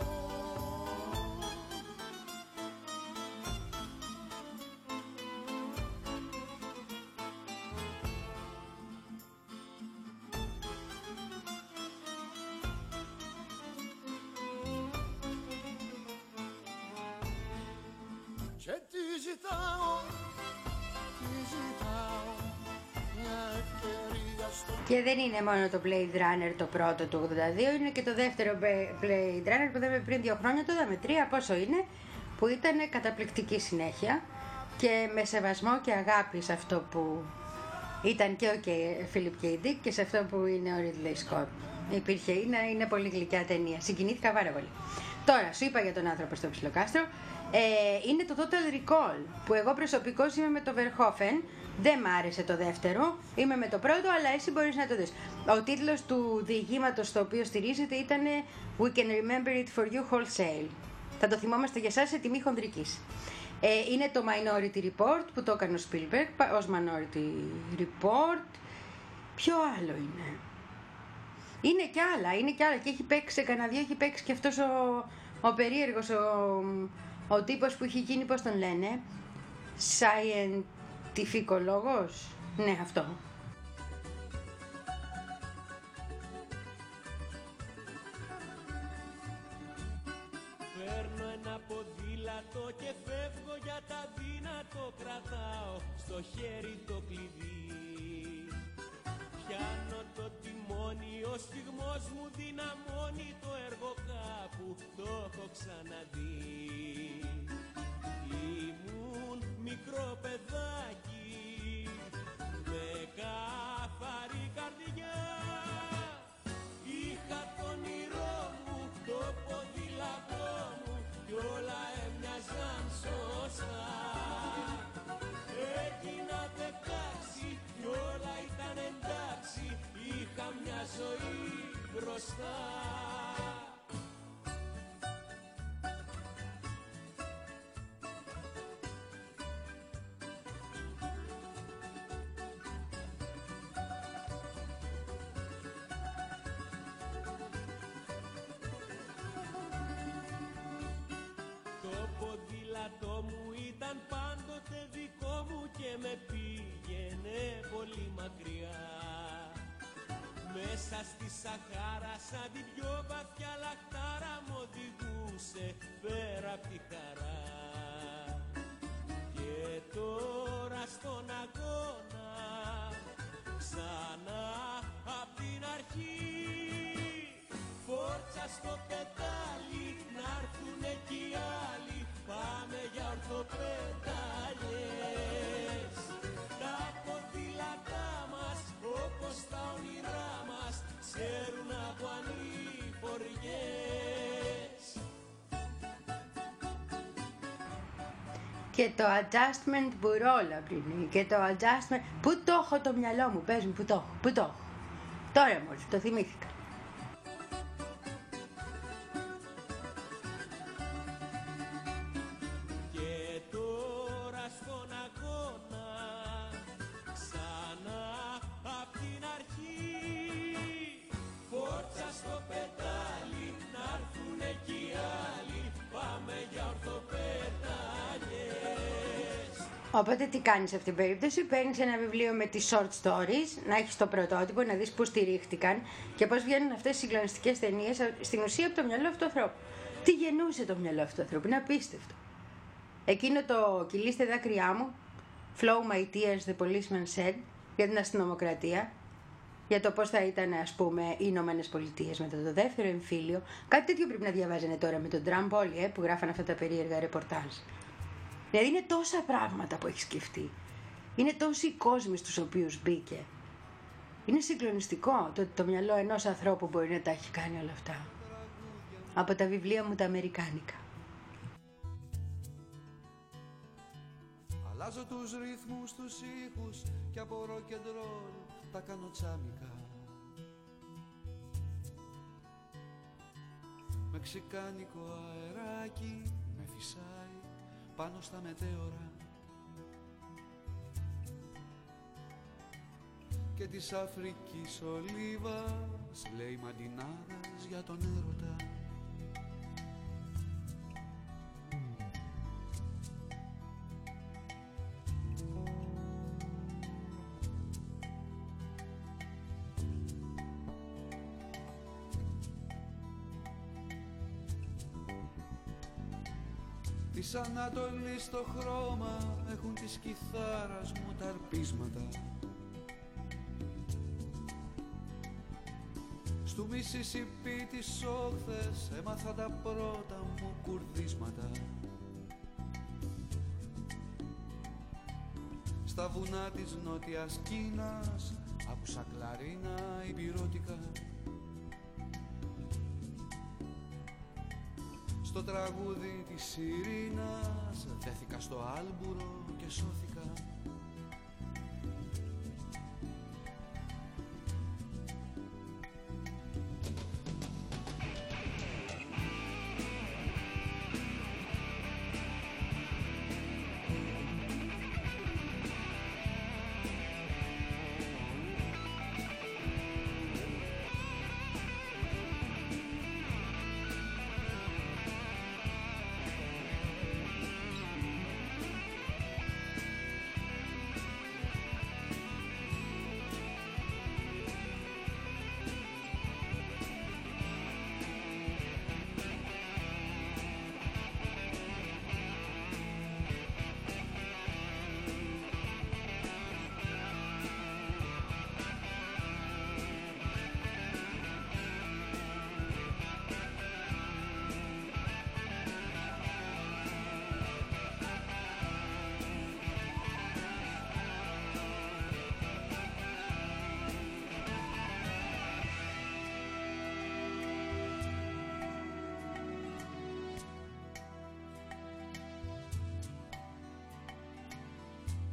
Και τι ζητάω, τι ζητάω, μια ευκαιρία στο... Και δεν είναι μόνο το Blade Runner το πρώτο του ογδόντα δύο, είναι και το δεύτερο Blade Runner που είδαμε πριν δύο χρόνια, το είδαμε τρία, πόσο είναι, που ήταν καταπληκτική συνέχεια και με σεβασμό και αγάπη σε αυτό που ήταν και ο Philip K. Dick και σε αυτό που είναι ο Ridley Scott. Υπήρχε, είναι, είναι πολύ γλυκιά ταινία, συγκινήθηκα πάρα πολύ. Τώρα, σου είπα για τον άνθρωπο στο ψιλοκάστρο. Ε, είναι το Total Recall, που εγώ προσωπικώς είμαι με το Verhoeven. Δεν μ' άρεσε το δεύτερο, είμαι με το πρώτο, αλλά εσύ μπορείς να το δεις. Ο τίτλος του διηγήματος στο οποίο στηρίζεται ήταν We can remember it for you wholesale. Θα το θυμόμαστε για εσάς σε τιμή χονδρικής. Ε, είναι το Minority Report που το έκανε ο Spielberg ως Minority Report. Ποιο άλλο είναι? Είναι κι άλλα, είναι κι άλλα και έχει παίξει σε κανένα δύο, έχει παίξει και αυτός ο, ο περίεργος, ο, ο τύπος που έχει γίνει, πώς τον λένε, Σαϊεντιφικολόγος. Ναι, αυτό. Παίρνω ένα ποδήλατο και φεύγω για τα δύνατο. Κρατάω στο χέρι το κλειδί. Πιάνω το τιμόνι, ο σφιγμός μου δυναμώνει. Το έργο κάπου το έχω ξαναδεί. Ήμουν μικρό παιδάκι με καθαρή καρδιά. Είχα το όνειρό μου, το ποδήλατό μου κι όλα έμοιαζαν σωστά. Έγινα δεκάξι κι όλα ήταν εντάξει. Είχα μια ζωή μπροστά. Το μου ήταν πάντοτε δικό μου και με πήγαινε πολύ μακριά. Μέσα στη Σαχάρα σαν την πιο βαθιά λαχτάρα μ' οδηγούσε πέρα απ' τη χαρά. Και τώρα στον αγώνα ξανά απ' την αρχή. Φόρτσα στο πετάλι να'ρθουνε κι οι άλλοι. Πάμε για ορθοπέταλες. Τα ποδήλατά μας όπως τα όνειρά μας ξέρουν από ανηφοριές. Και το adjustment μπουρόλα πριν. Και το adjustment. Πού το έχω το μυαλό μου, πες μου, πού το έχω, πού το έχω. Τώρα μόλις το θυμήθηκα. Οπότε τι κάνεις σε αυτήν την περίπτωση, παίρνεις ένα βιβλίο με τις short stories, να έχεις το πρωτότυπο, να δεις πώς στηρίχτηκαν και πώς βγαίνουν αυτές οι συγκλονιστικές ταινίες στην ουσία από το μυαλό αυτού του ανθρώπου. Τι γεννούσε το μυαλό αυτού του ανθρώπου, είναι απίστευτο. Εκείνο το «Κυλήστε δάκρυά μου», «Flow my tears, the policeman said», για την αστυνομοκρατία, για το πώς θα ήταν, ας πούμε, οι Ηνωμένες Πολιτείες μετά το δεύτερο εμφύλιο. Κάτι τέτοιο πρέπει να διαβάζανε τώρα με τον Τραμπ όλοι, ε, που γράφαν αυτά τα περίεργα ρεπορτάζ. Δηλαδή είναι τόσα πράγματα που έχει σκεφτεί. Είναι τόσοι κόσμοι στους οποίους μπήκε. Είναι συγκλονιστικό το ότι το μυαλό ενός ανθρώπου μπορεί να τα έχει κάνει όλα αυτά. Από τα βιβλία μου τα αμερικάνικα. Αλλάζω τους ρυθμούς, τους ήχους και από rock and roll τα κάνω τσάμικα. Μεξικάνικο αεράκι με φυσάει πάνω στα μετέωρα και της Αφρικής ολίβας λέει μαντινάδας για τον έρωτα. Της Ανατολής στο χρώμα έχουν της κιθάρας μου τα αρπίσματα. Στου Μισισιπί τις όχθες έμαθα τα πρώτα μου κουρδίσματα. Στα βουνά της Νότιας Κίνας άκουσα κλαρίνα υπηρώτικα. Στο τραγούδι της Ειρήνας δέθηκα στο άλμπουρο και σώθηκα.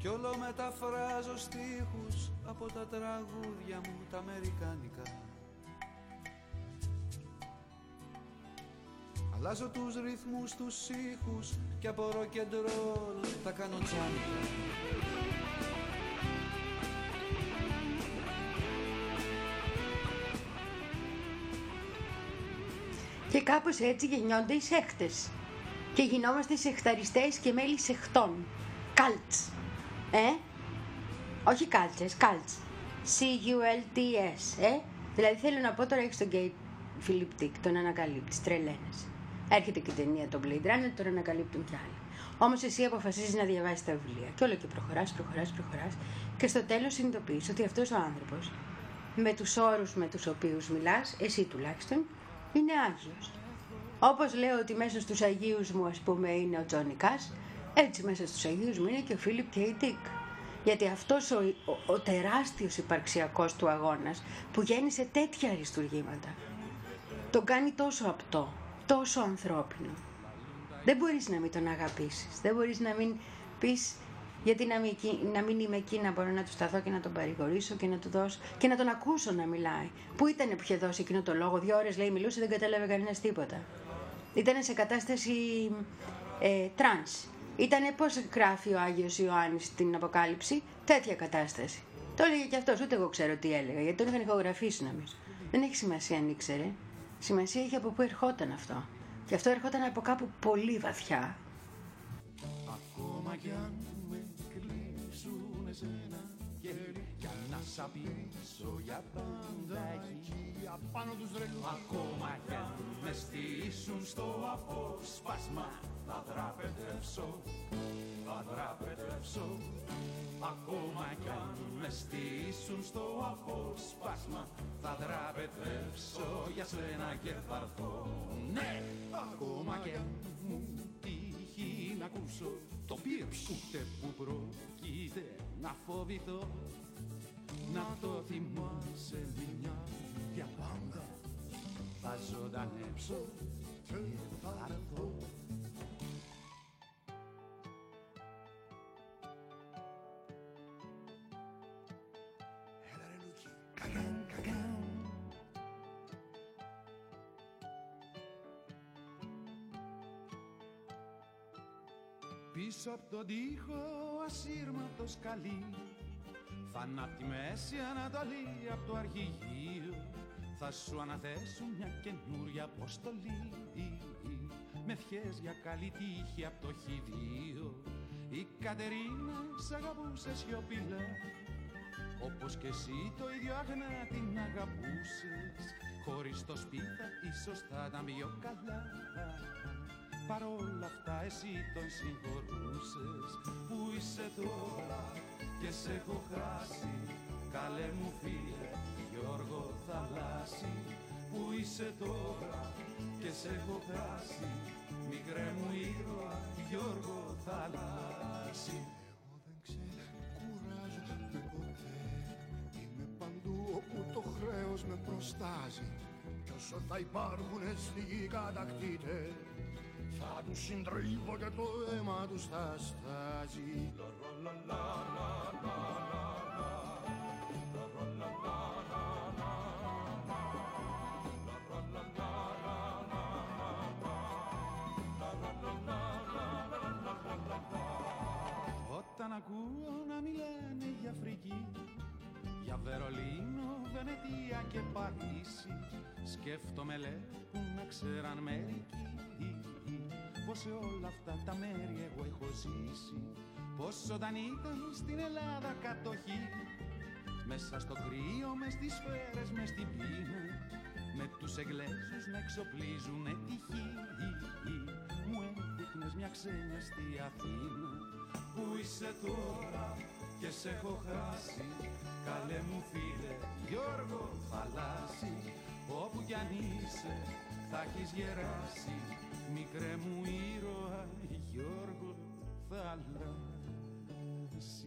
κι όλο μεταφράζω στίχους από τα τραγούδια μου τα αμερικάνικα. Αλλάζω τους ρυθμούς, τους ήχους και από rock and roll τα κάνω τζάνικα. Και κάπως έτσι γεννιόνται οι σέχτες. Και γινόμαστε σεχταριστές και μέλη σεχτών. Cults. Ε? Όχι κάλτσες, cults. C-U-L-T-S. Ε? Δηλαδή θέλω να πω τώρα έχεις τον Γκέι Φιλιπ Ντικ, τον ανακαλύπτεις, τρελαίνεσαι. Έρχεται και η ταινία των Blade Runner, τον ανακαλύπτουν κι άλλοι. Όμως εσύ αποφασίζεις να διαβάσεις τα βιβλία. Και όλο και προχωράς, προχωράς, προχωράς. Και στο τέλος συνειδητοποιείς ότι αυτός ο άνθρωπος, με τους όρους με τους οποίους μιλάς, εσύ τουλάχιστον, είναι Άγιος. Όπως λέω ότι μέσα στους Αγίους μου, ας πούμε, είναι ο Τζόνι Κας, έτσι μέσα στους Αγίους μου είναι και ο Φίλιπ Κέι Ντικ. Γιατί αυτός ο, ο, ο τεράστιος υπαρξιακός του αγώνας που γέννησε τέτοια αριστουργήματα, τον κάνει τόσο απτό, τόσο ανθρώπινο. Δεν μπορείς να μην τον αγαπήσεις, δεν μπορείς να μην πεις γιατί να μην, να μην είμαι εκεί να μπορώ να του σταθώ και να τον παρηγορήσω και να του δώσω και να τον ακούσω να μιλάει. Πού ήταν που είχε δώσει εκείνο το λόγο, δύο ώρες λέει μιλούσε, δεν κατάλαβε κανένας τίποτα. Ήταν σε κατάσταση ε, τρανς. Ήτανε πώς γράφει ο Άγιος Ιωάννης την Αποκάλυψη, τέτοια κατάσταση. Το έλεγε και αυτός, ούτε εγώ ξέρω τι έλεγα, γιατί τον είχαν ηχογραφήσει νομίζω. Δεν έχει σημασία αν ήξερε. Σημασία έχει από πού ερχόταν αυτό. Και αυτό ερχόταν από κάπου πολύ βαθιά. Ακόμα κι αν με κλείσουν εσένα χέρι, κι αν να σ' απειλήσω για πάντα εκεί απάνω τους ρελούς. Ακόμα κι αν με στήσουν στο απόσπασμα, θα δραπετεύσω, θα δραπετεύσω. Ακόμα κι αν με στήσουν στο απόσπασμα, θα δραπετεύσω για σένα και θα έρθω. Ναι, ακόμα κι αν μου τύχει να ακούσω το πυρς, ούτε που πρόκειται να φοβηθώ, να το θυμάσαι μια για πάντα, θα ζωντανέψω και θα έρθω. Πίσω απ' τον τοίχο ασύρματος καλή, θα απ' τη Μέση Ανατολή απ' το αρχηγείο, θα σου αναθέσουν μια καινούρια αποστολή, με ευχές για καλή τύχη απ' το χειδείο. Η Κατερίνα σ' αγαπούσε σιωπηλά, όπως και εσύ το ίδιο αγνά την αγαπούσες, χωρίς το σπίτι ίσως θα ήταν πιο καλά. Παρόλα αυτά εσύ τον συγχωρούσες. Πού είσαι τώρα και σε έχω χάσει, καλέ μου φίλε Γιώργο Θαλάσσι. Πού είσαι τώρα και σε έχω χάσει, μικρέ μου ήρωα Γιώργο Θαλάσσι. Εγώ δεν ξεκουράζομαι ποτέ, είμαι παντού όπου το χρέος με προστάζει, κι όσο θα υπάρχουνε στη γη κατακτήτες, θα τους συντρίβω και το αίμα τους θα στάζει. Όταν ακούω να μιλάνε για Αφρική, για Βερολίνο, Βενετία και Παρίσι, σκέφτομαι λέει που να ξέραν μερικοί πως σε όλα αυτά τα μέρη εγώ έχω ζήσει, πως όταν ήταν στην Ελλάδα κατοχή, μέσα στο κρύο, μες στις σφαίρες, μες στην πείνα, με τους Εγγλέζους να εξοπλίζουνε τη γη. Μου έδειχνες μια ξένια στη Αθήνα. Πού είσαι τώρα και σε έχω χάσει, καλέ μου φίλε Γιώργο Θαλάσσι. Όπου κι αν είσαι θα έχεις γεράσει, μικρέ μου ήρωα Γιώργο Θαλάσσι.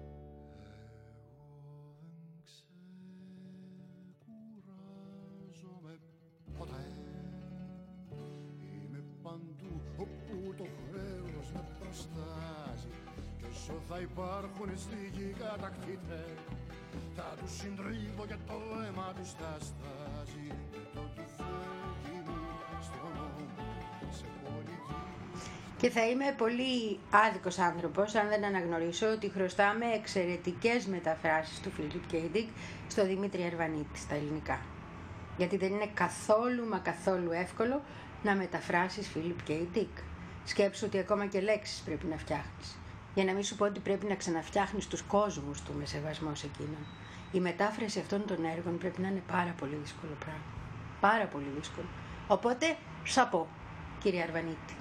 Ξεκουράζομαι ποτέ, είμαι παντού όπου το χρέος με προστάζει, και όσο όσο θα υπάρχουν στη γη κατακτήτες, θα τους συντρίβω και το αίμα τους θα στάζει. Το τουφέκι μου στον νόμο σε πολιτική. Και θα είμαι πολύ άδικος άνθρωπος αν δεν αναγνωρίσω ότι χρωστάμε εξαιρετικές μεταφράσεις του Φίλιπ Κέι Ντικ στο Δημήτρη Αρβανίτη στα ελληνικά. Γιατί δεν είναι καθόλου μα καθόλου εύκολο να μεταφράσεις Φίλιπ Κέι Ντικ. Σκέψου ότι ακόμα και λέξεις πρέπει να φτιάχνεις. Για να μην σου πω ότι πρέπει να ξαναφτιάχνεις τους κόσμους του με σεβασμό σε εκείνον. Η μετάφραση αυτών των έργων πρέπει να είναι πάρα πολύ δύσκολο πράγμα. Πάρα πολύ δύσκολο. Οπότε, σαπώ, κύριε Αρβανίτη.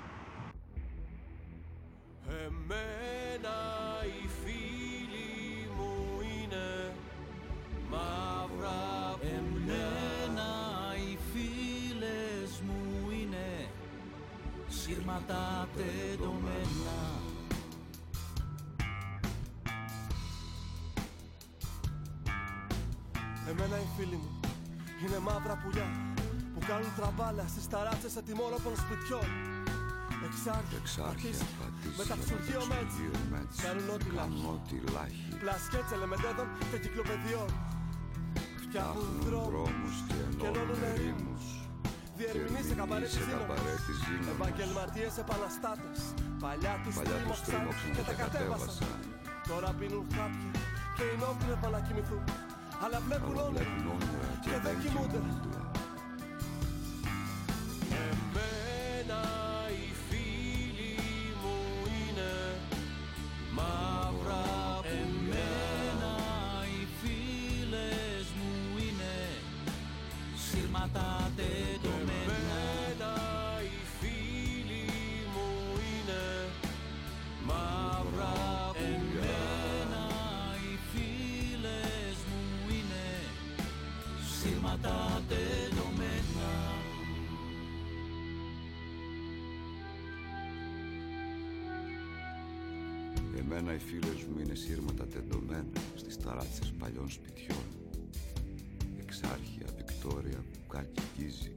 Εμένα οι φίλοι μου είναι μαύρα. Εμένα οι φίλες μου είναι σύρματα τεντωμένα. Εμένα οι φίλοι μου είναι μαύρα πουλιά που κάνουν τραμπάλα στις ταράτσες ετοιμόρροπων σπιτιών. Εξάρχεια, πατήσια, μεταξουργείωμενς, κάνουν ό,τι λάχει, πλασκέτς ελεμεντέδων και κυκλοπαιδιών. Φτιάχνουν δρόμους και ενώνουν ερήμους, διερμηνείς σε καμπαρέτη ζήνων, επαγγελματίες επαναστάτες, παλιά τους τρίμωξαν και τα κατέβασαν. Τώρα πίνουν χάπια και είναι όπλευμα να κοιμηθούν, αλλά βλέπουν όνειρα και δεν κοιμούνται. Εμένα οι φίλοι μου είναι μαύρα. Εμένα οι φίλες μου είναι σύρματα τεντωμένα. Εμένα οι φίλοι μου είναι μαύρα. Εμένα οι φίλες μου είναι σύρματα τεντωμένα. Εμένα οι φίλες μου είναι σύρματα τεντωμένα στις ταράτσες παλιών σπιτιών. Εξάρχεια, Βικτόρια, Κουκάκι, Γκίζη.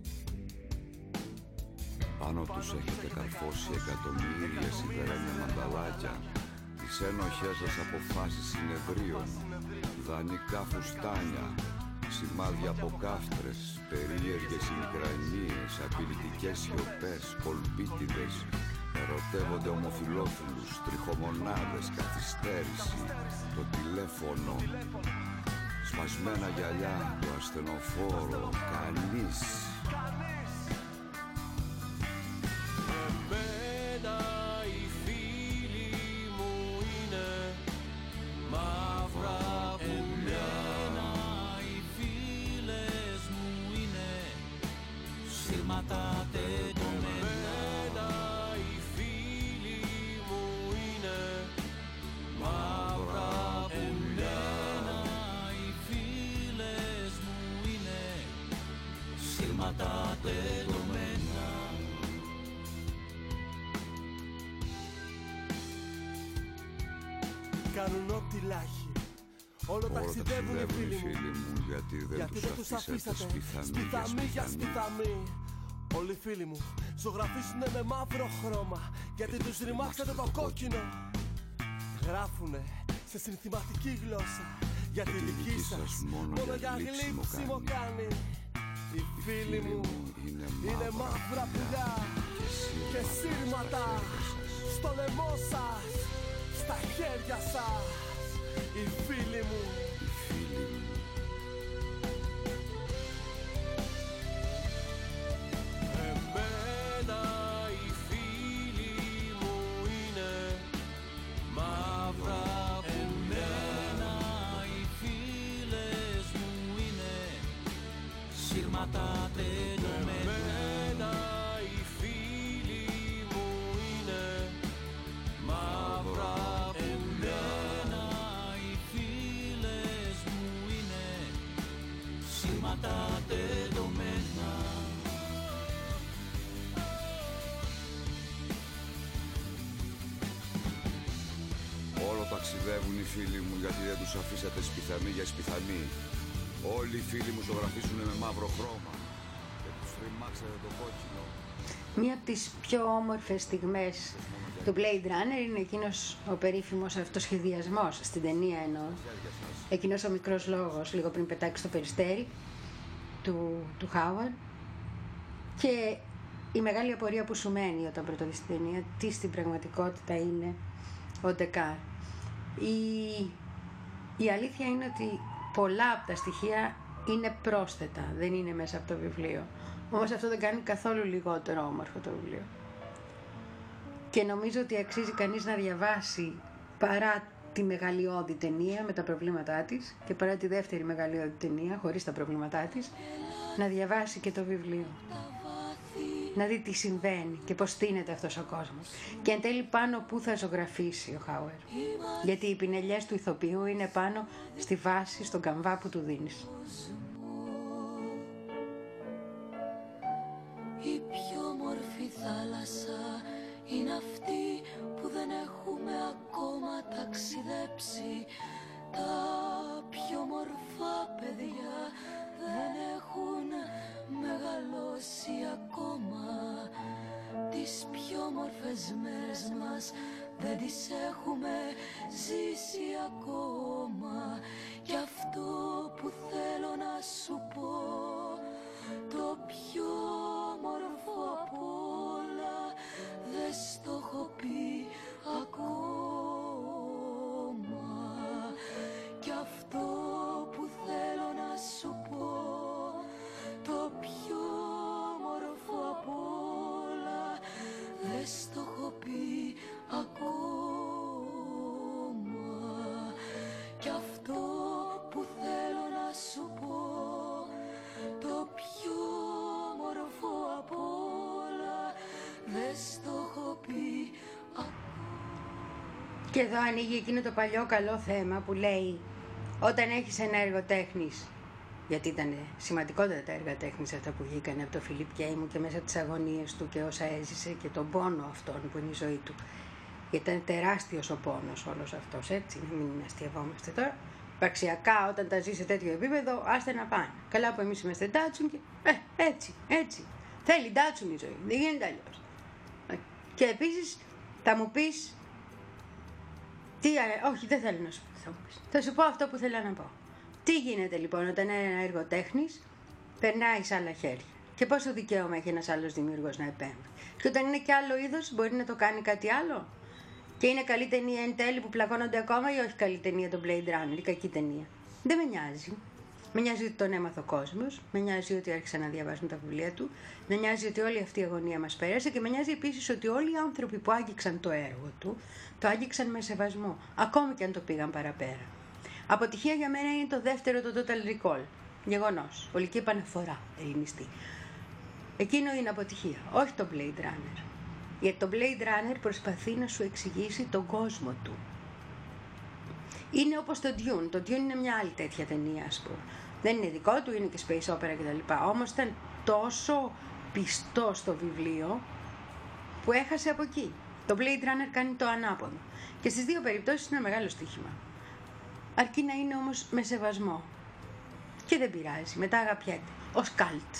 Πάνω τους έχετε καρφώσει εκατομμύρια σιδερένια μανταλάκια, τις ένοχές σας αποφάσεις συνεδρίων, δανεικά φουστάνια, σημάδια από κάφτρες, περίεργες ημικρανίες, απειλητικές σιωπές, κολπίτιδες, ερωτεύονται ομοφυλόφιλους, τριχομονάδες, καθυστέρηση, το τηλέφωνο, σπασμένα γυαλιά, το ασθενοφόρο, κανείς. Εμένα οι φίλοι μου είναι μαύρα. Εμένα οι φίλες μου είναι σύρματα τεντωμένα. Εμένα οι φίλοι μου είναι μαύρα. Εμένα οι φίλες μου είναι σύρματα τεντωμένα. Κάνουν ό,τι λάχει, όλο ταξιδεύουν οι φίλοι μου, γιατί δεν γιατί τους δεν τους αφήσατε αφήσατε σπιθαμή για σπιθαμή για σπιθαμή. σπιθαμή. Όλοι οι φίλοι μου ζωγραφίσουνε με μαύρο χρώμα, γιατί τους ρημάξατε το κόκκινο. Γράφουνε σε συνθηματική γλώσσα, γιατί η δική σας μόνο για γλύψιμο κάνει. Οι φίλοι μου είναι μαύρα πουλιά και σύρματα στο λαιμό σας, στα χέρια σας. Οι φίλοι μου, Οι φίλοι μου, εμένα οι φίλοι μου είναι μαύρα. Εμένα οι φίλες μου είναι σύρματα τεντωμένα. Εμένα οι φίλοι μου είναι μαύρα. Εμένα οι φίλες μου είναι σύρματα τεντωμένα. όλο ταξιδεύουν οι φίλοι μου, γιατί δεν τους αφήσατε σπιθαμή για σπιθαμή. Όλοι οι φίλοι μου ζωγραφίσουν με μαύρο χρώμα και τους ρημάξατε το κόκκινο. Μία από τις πιο όμορφες στιγμές του Blade Runner είναι εκείνος ο περίφημος αυτοσχεδιασμός, στην ταινία εννοώ, εκείνος ο μικρός λόγος λίγο πριν πετάξει το περιστέρι του, του Howard, και η μεγάλη απορία που σου μένει όταν πρωτοδείς την ταινία, τι στην πραγματικότητα είναι ο Ντεκάρ. Η, η αλήθεια είναι ότι πολλά από τα στοιχεία είναι πρόσθετα, δεν είναι μέσα από το βιβλίο. Όμως αυτό δεν κάνει καθόλου λιγότερο όμορφο το βιβλίο. Και νομίζω ότι αξίζει κανείς να διαβάσει, παρά τη μεγαλειώδη ταινία με τα προβλήματά της και παρά τη δεύτερη μεγαλειώδη ταινία χωρίς τα προβλήματά της, να διαβάσει και το βιβλίο. Να δει τι συμβαίνει και πώς στείνεται αυτός ο κόσμος. Και εν τέλει πάνω πού θα ζωγραφίσει ο Χάουερ. Γιατί οι πινελιές του ηθοποιού είναι πάνω στη βάση, στον καμβά που του δίνεις. Η πιο όμορφη θάλασσα είναι αυτή που δεν έχουμε ακόμα ταξιδέψει. Τα πιο μορφά παιδιά δεν έχουν μεγαλώσει ακόμα. Τις πιο όμορφες μέρες μας δεν τις έχουμε ζήσει ακόμα. Κι αυτό που θέλω να σου πω, το πιο όμορφο απ' όλα, δεν στο έχω πει ακόμα. Κι αυτό που θέλω να σου πω, το πιο όμορφο απ' όλα, δεν στο έχω πει ακόμα. Κι αυτό που θέλω να σου πω, το πιο όμορφο απ' όλα, δεν στο έχω πει ακόμα. Και εδώ ανοίγει εκείνο το παλιό καλό θέμα που λέει, όταν έχεις ένα έργο τέχνης, γιατί ήταν σημαντικότερα τα έργα τέχνης αυτά που βγήκαν από το Φιλίπ Κέιμου και μέσα από τις αγωνίες του και όσα έζησε και τον πόνο αυτόν που είναι η ζωή του. Γιατί ήταν τεράστιος ο πόνος όλος αυτός, έτσι, να μην αστειευόμαστε τώρα. Πραξιακά όταν τα ζει σε τέτοιο επίπεδο, άστε να πάνε. Καλά που εμείς είμαστε ντάτσουν και ε, έτσι, έτσι. Θέλει ντάτσουν η ζωή, δεν γίνεται αλλιώς. Και επίσης θα μου πεις, τι, όχι δεν θέλω να σου πω, θα μου πεις. Θα σου πω αυτό που θέλω να πω. Τι γίνεται λοιπόν όταν ένα έργο τέχνης περνάει σε άλλα χέρια και πόσο δικαίωμα έχει ένας άλλος δημιουργός να επέμβει. Και όταν είναι και άλλο είδος μπορεί να το κάνει κάτι άλλο. Και είναι καλή ταινία εν τέλει που πλακώνονται ακόμα ή όχι καλή ταινία το Blade Runner, η κακή ταινία. Δεν με νοιάζει. Με νοιάζει ότι τον έμαθε ο κόσμος, με νοιάζει ότι άρχισαν να διαβάζουν τα βιβλία του, με νοιάζει ότι όλη αυτή η αγωνία μας πέρασε και με νοιάζει επίσης ότι όλοι οι άνθρωποι που άγγιξαν το έργο του το άγγιξαν με σεβασμό, ακόμη και αν το πήγαν παραπέρα. Αποτυχία για μένα είναι το δεύτερο, το Total Recall. Γεγονός. Ολική επαναφορά ελληνιστή. Εκείνο είναι αποτυχία, όχι το Blade Runner. Γιατί το Blade Runner προσπαθεί να σου εξηγήσει τον κόσμο του. Είναι όπως το Dune. Το Dune είναι μια άλλη τέτοια ταινία, ας πούμε. Δεν είναι δικό του, είναι και space opera κτλ. Όμως ήταν τόσο πιστό στο βιβλίο που έχασε από εκεί. Το Blade Runner κάνει το ανάποδο. Και στις δύο περιπτώσεις είναι ένα μεγάλο στοίχημα. Αρκεί να είναι όμως με σεβασμό. Και δεν πειράζει, μετά αγαπιέται. Ως καλτ.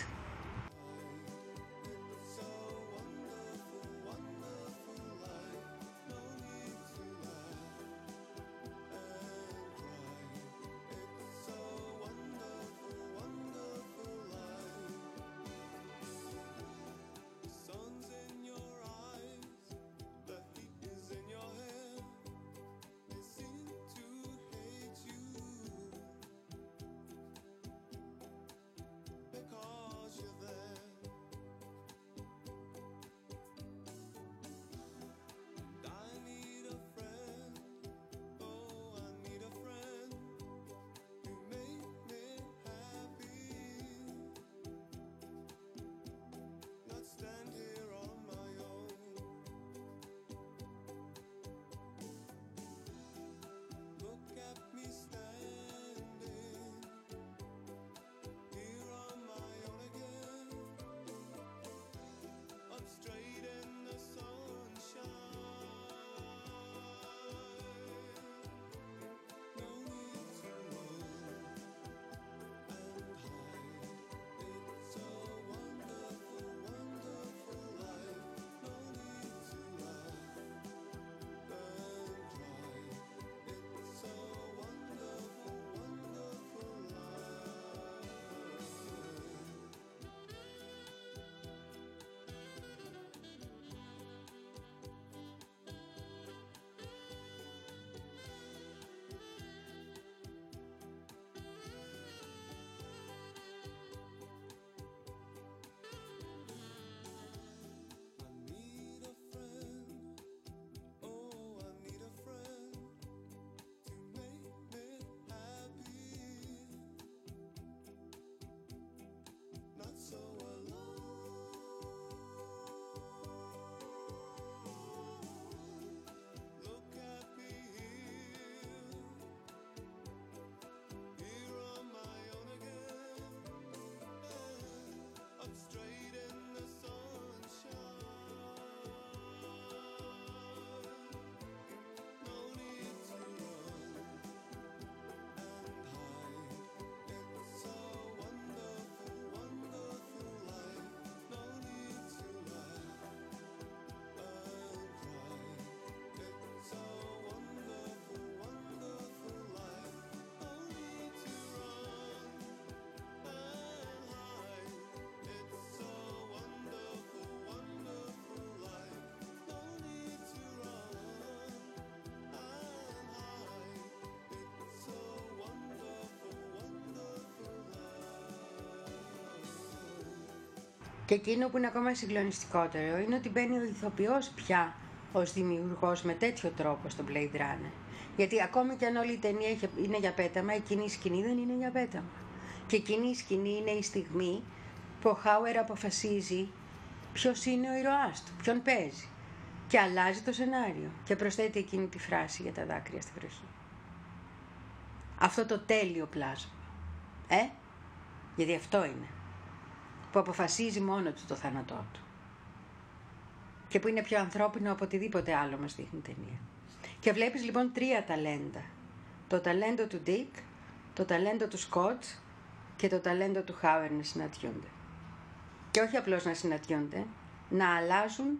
Και εκείνο που είναι ακόμα συγκλονιστικότερο είναι ότι μπαίνει ο ηθοποιός πια ως δημιουργός με τέτοιο τρόπο στο Blade Runner. Γιατί ακόμη και αν όλη η ταινία είναι για πέταμα, εκείνη η σκηνή δεν είναι για πέταμα. Και εκείνη η σκηνή είναι η στιγμή που ο Χάουερ αποφασίζει ποιος είναι ο ήρωάς του, ποιον παίζει. Και αλλάζει το σενάριο και προσθέτει εκείνη τη φράση για τα δάκρυα στη βροχή. Αυτό το τέλειο πλάσμα. Ε, γιατί αυτό είναι. Που αποφασίζει μόνο του το θάνατό του. Και που είναι πιο ανθρώπινο από οτιδήποτε άλλο μας δείχνει η ταινία. Και βλέπεις λοιπόν τρία ταλέντα. Το ταλέντο του Dick, το ταλέντο του Scott και το ταλέντο του Howard να συναντιούνται. Και όχι απλώς να συναντιούνται, να αλλάζουν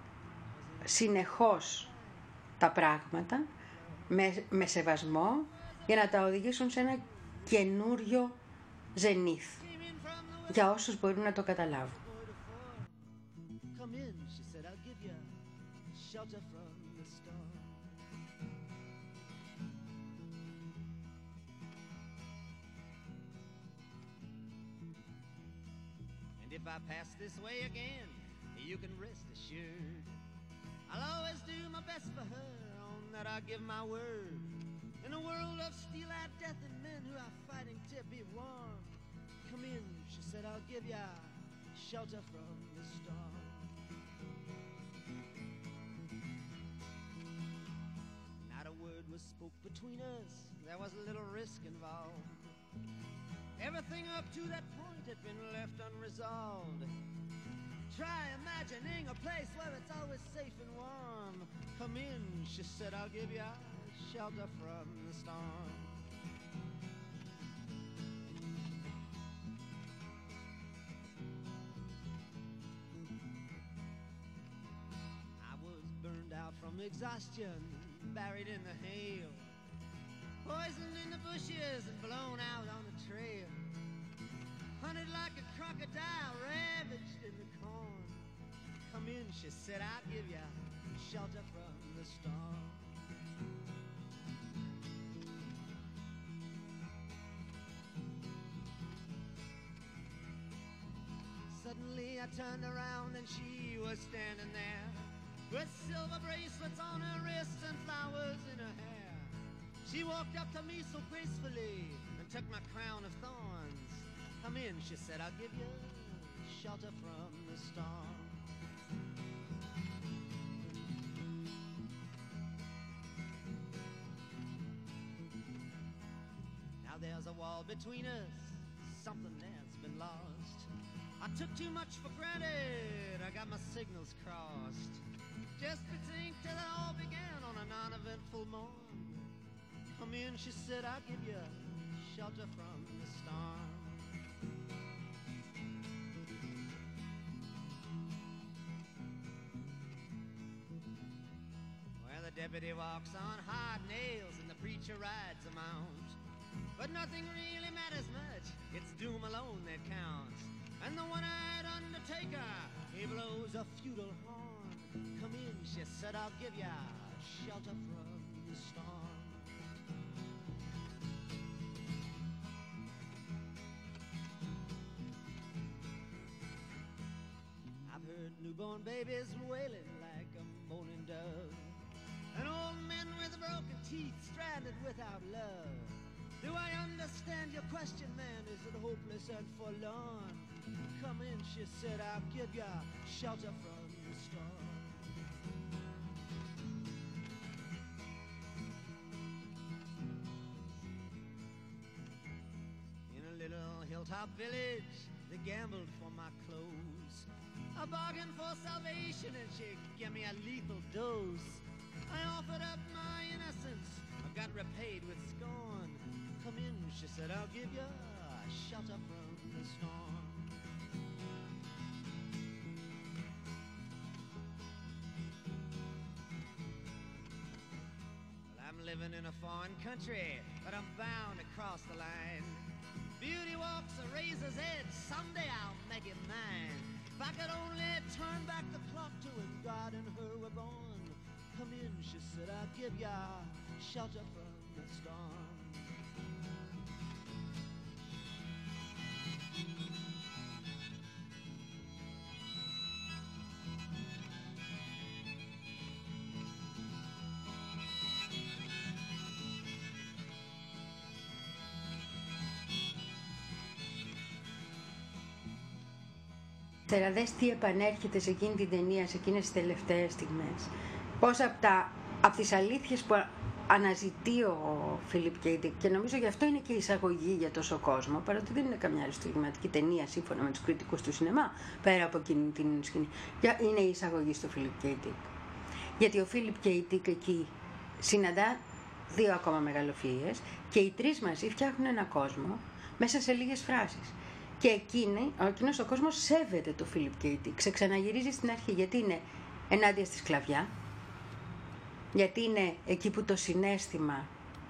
συνεχώς τα πράγματα με, με σεβασμό για να τα οδηγήσουν σε ένα καινούριο ζενήθ για όσους μπορούν να το καταλάβουν. If I pass this way again, you can rest assured I'll always do my best for her, on that I give my word. In a world of steel-eyed death and men who are fighting to be warm, come in, she said, I'll give ya shelter from the storm. Not a word was spoke between us, there was a little risk involved. Everything up to that point had been left unresolved. Try imagining a place where it's always safe and warm. Come in, she said, I'll give you shelter from the storm. I was burned out from exhaustion, buried in the hail, poisoned in the bushes and blown out on the trail, hunted like a crocodile, ravaged in the corn. Come in, she said, I'll give you shelter from the storm. Suddenly I turned around and she was standing there, with silver bracelets on her wrists and flowers in her hair. She walked up to me so gracefully and took my crown of thorns. Come in, she said, I'll give you shelter from the storm. Now there's a wall between us, something that's been lost. I took too much for granted, I got my signals crossed. Just between till it all began on a non-eventful morn. Come in, she said, I'll give you shelter from the storm. Well, the deputy walks on hard nails and the preacher rides a mount. But nothing really matters much, it's doom alone that counts. And the one-eyed undertaker, he blows a feudal horn. Come in, she said, I'll give you shelter from the storm. I've heard newborn babies wailing like a moaning dove, and old men with broken teeth stranded without love. Do I understand your question, man? Is it hopeless and forlorn? Come in, she said, I'll give you shelter from the storm. In a little hilltop village, they gambled for my clothes. I bargained for salvation and she gave me a lethal dose. I offered up my innocence, I got repaid with scorn. Come in, she said, I'll give you shelter from the storm. Well, I'm living in a foreign country, but I'm bound to cross the line. Beauty walks a razor's edge, someday I'll make it mine. If I could only turn back the clock to when God and her were born. Come in, she said, I'll give you shelter from the storm. Τέρα, δες τι επανέρχεται σε εκείνη την ταινία, σε εκείνες τις τελευταίες στιγμές. Πώς από, τα, από τις αλήθειες που αναζητεί ο Φίλιπ Κέι Ντικ, και νομίζω γι' αυτό είναι και η εισαγωγή για τόσο κόσμο, παρότι δεν είναι καμιά άλλη στιγματική ταινία σύμφωνα με τους κριτικούς του σινεμά, πέρα από εκείνη την σκηνή. Είναι η εισαγωγή στο Φίλιπ Κέι Ντικ. Γιατί ο Φίλιπ Κέι Ντικ εκεί συναντά δύο ακόμα μεγαλοφυΐες και οι τρεις μαζί φτιάχνουν ένα κόσμο μέσα σε λίγες φράσεις. Και εκείνη, εκείνος ο κόσμος σέβεται το Φίλιπ Κέι Ντικ. Ξεξαναγυρίζει στην αρχή γιατί είναι ενάντια στη σκλαβιά, γιατί είναι εκεί που το συναίσθημα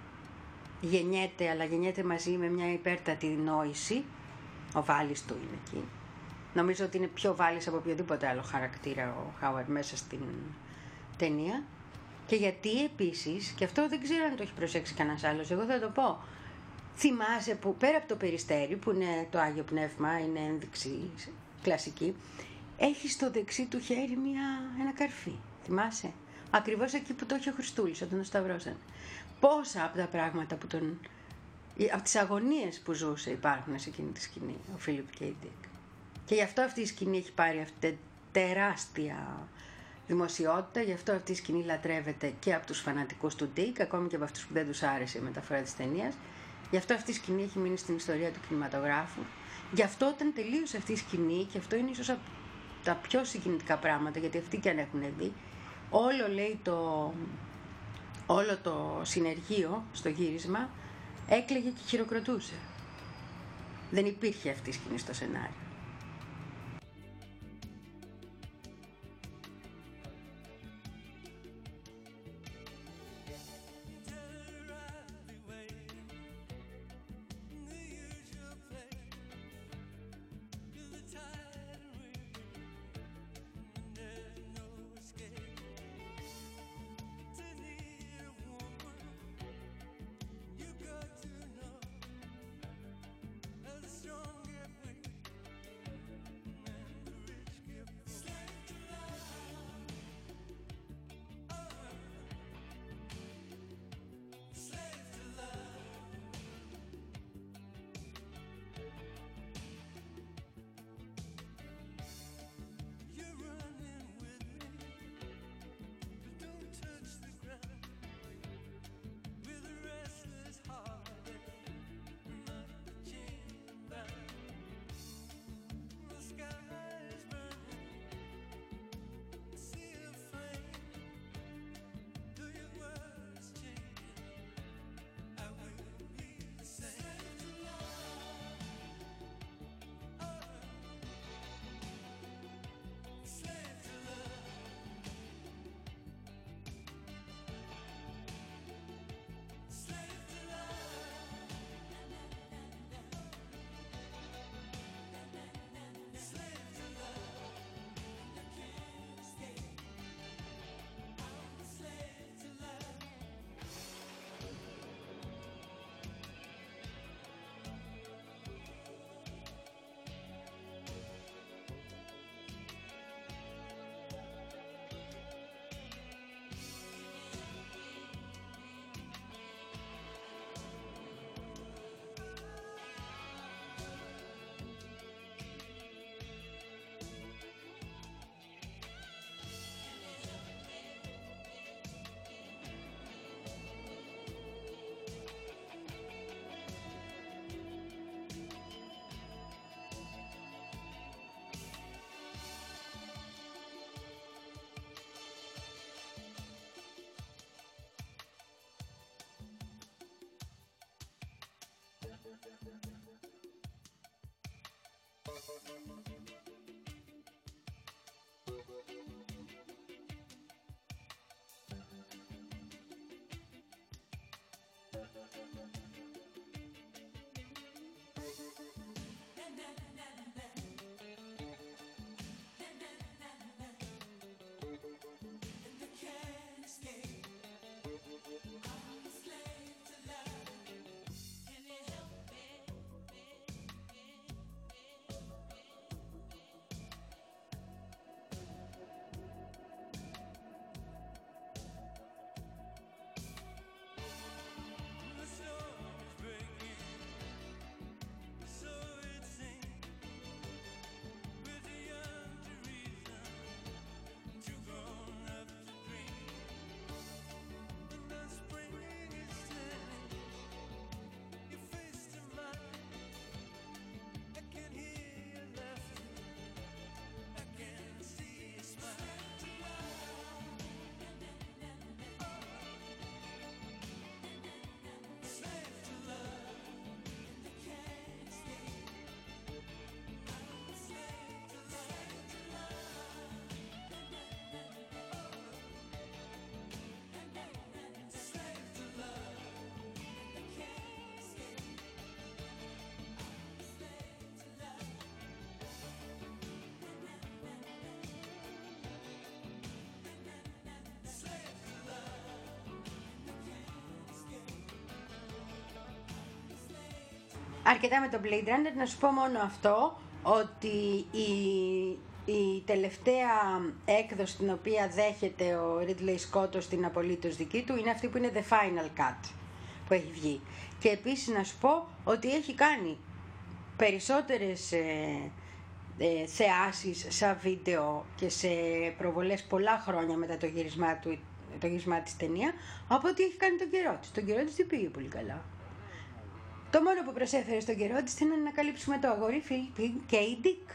γεννιέται, αλλά γεννιέται μαζί με μια υπέρτατη νόηση. Ο Βάλης του είναι εκεί. Νομίζω ότι είναι πιο Βάλης από οποιοδήποτε άλλο χαρακτήρα ο Χάουαρντ μέσα στην ταινία. Και γιατί επίσης, και αυτό δεν ξέρω αν το έχει προσέξει κανένας άλλος, εγώ θα το πω, θυμάσαι που πέρα από το Περιστέρι, που είναι το Άγιο Πνεύμα, είναι ένδειξη κλασική, έχει στο δεξί του χέρι μια, ένα καρφί, θυμάσαι, ακριβώς εκεί που το έχει ο Χριστούλης όταν τον σταυρώσαν. Πόσα από τα πράγματα που τον, από τις αγωνίες που ζούσε υπάρχουν σε εκείνη τη σκηνή ο Φίλιπ Κέι Ντικ. Και γι' αυτό αυτή η σκηνή έχει πάρει αυτή τεράστια δημοσιότητα, γι' αυτό αυτή η σκηνή λατρεύεται και από τους φανατικούς του Ντικ, ακόμη και από αυτούς που δεν τους άρεσε η μεταφορά της ταινίας. Γι' αυτό αυτή η σκηνή έχει μείνει στην ιστορία του κινηματογράφου. Γι' αυτό όταν τελείωσε αυτή η σκηνή, και αυτό είναι ίσως από τα πιο συγκινητικά πράγματα, γιατί αυτοί και αν έχουν δει, όλο λέει το, όλο το συνεργείο στο γύρισμα έκλαιγε και χειροκροτούσε. Δεν υπήρχε αυτή η σκηνή στο σενάριο. The αρκετά με το Blade Runner. Να σου πω μόνο αυτό, ότι η, η τελευταία έκδοση την οποία δέχεται ο Ridley Scott ως την απολύτως δική του είναι αυτή που είναι The Final Cut που έχει βγει. Και επίσης να σου πω ότι έχει κάνει περισσότερες ε, ε, θεάσεις σαν βίντεο και σε προβολές πολλά χρόνια μετά το γυρισμά, του, το γυρισμά της ταινία, από ό,τι έχει κάνει τον καιρό της. Τον καιρό της δεν πήγε πολύ καλά. Το μόνο που προσέφερε στον καιρό της ήταν να ανακαλύψουμε το αγόρι Phil K. Dick.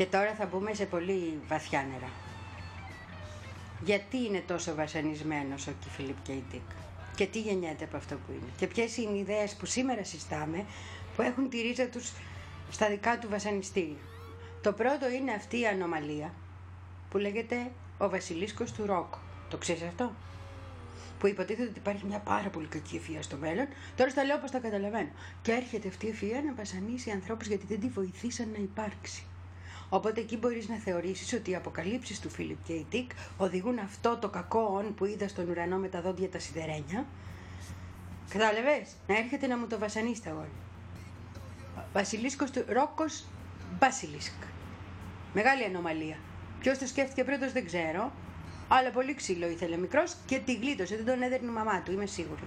Και τώρα θα μπούμε σε πολύ βαθιά νερά. Γιατί είναι τόσο βασανισμένος ο Φίλιπ Κέι Ντικ και τι γεννιέται από αυτό που είναι και ποιες είναι οι ιδέες που σήμερα συστάμε που έχουν τη ρίζα τους στα δικά του βασανιστήρια. Το πρώτο είναι αυτή η ανομαλία που λέγεται ο βασιλίσκος του Ρόκο. Το ξέρεις αυτό? Που υποτίθεται ότι υπάρχει μια πάρα πολύ κακή ευφυΐα στο μέλλον. Τώρα στα λέω όπως τα καταλαβαίνω. Και έρχεται αυτή η ευφυΐα να βασανίσει ανθρώπους γιατί δεν τη βοηθήσαν να υπάρξει. Οπότε εκεί μπορείς να θεωρήσεις ότι οι αποκαλύψεις του Φίλιπ Κέι Ντικ οδηγούν αυτό το κακό όν που είδα στον ουρανό με τα δόντια τα σιδερένια. Κατάλαβες? Να έρχεται να μου το βασανίσει τα γόνια. Βασιλίσκος του Ρόκος Μπάσιλισκ. Μεγάλη ανομαλία. Ποιος το σκέφτηκε πρώτος δεν ξέρω, αλλά πολύ ξύλο ήθελε μικρός και τη γλίτωσε. Δεν τον έδερνε η μαμά του, είμαι σίγουρη.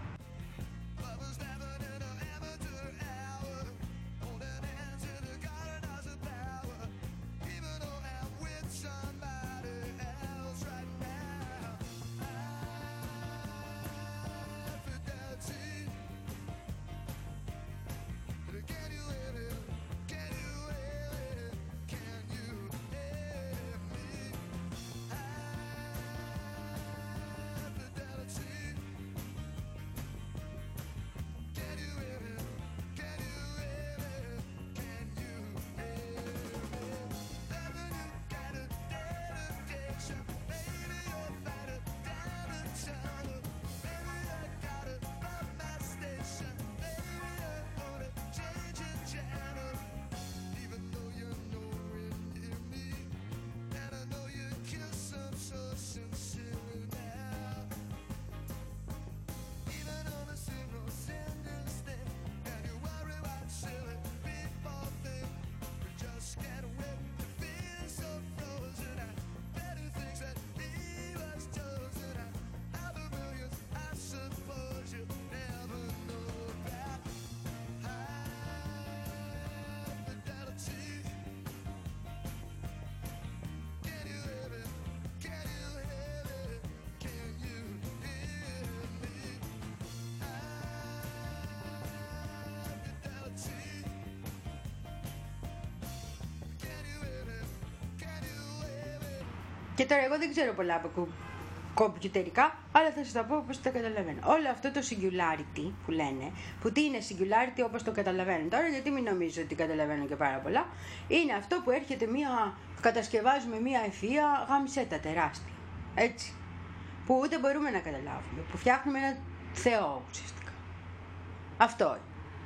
Και τώρα εγώ δεν ξέρω πολλά από κομπιουτερικά, αλλά θα σας τα πω όπως τα καταλαβαίνω. Όλο αυτό το singularity που λένε, που τι είναι singularity όπως το καταλαβαίνω τώρα, γιατί μην νομίζω ότι καταλαβαίνω και πάρα πολλά, είναι αυτό που έρχεται μία, κατασκευάζουμε μία ευφυΐα γαμισέτα τεράστια, έτσι, που ούτε μπορούμε να καταλάβουμε, που φτιάχνουμε ένα Θεό ουσιαστικά. Αυτό είναι.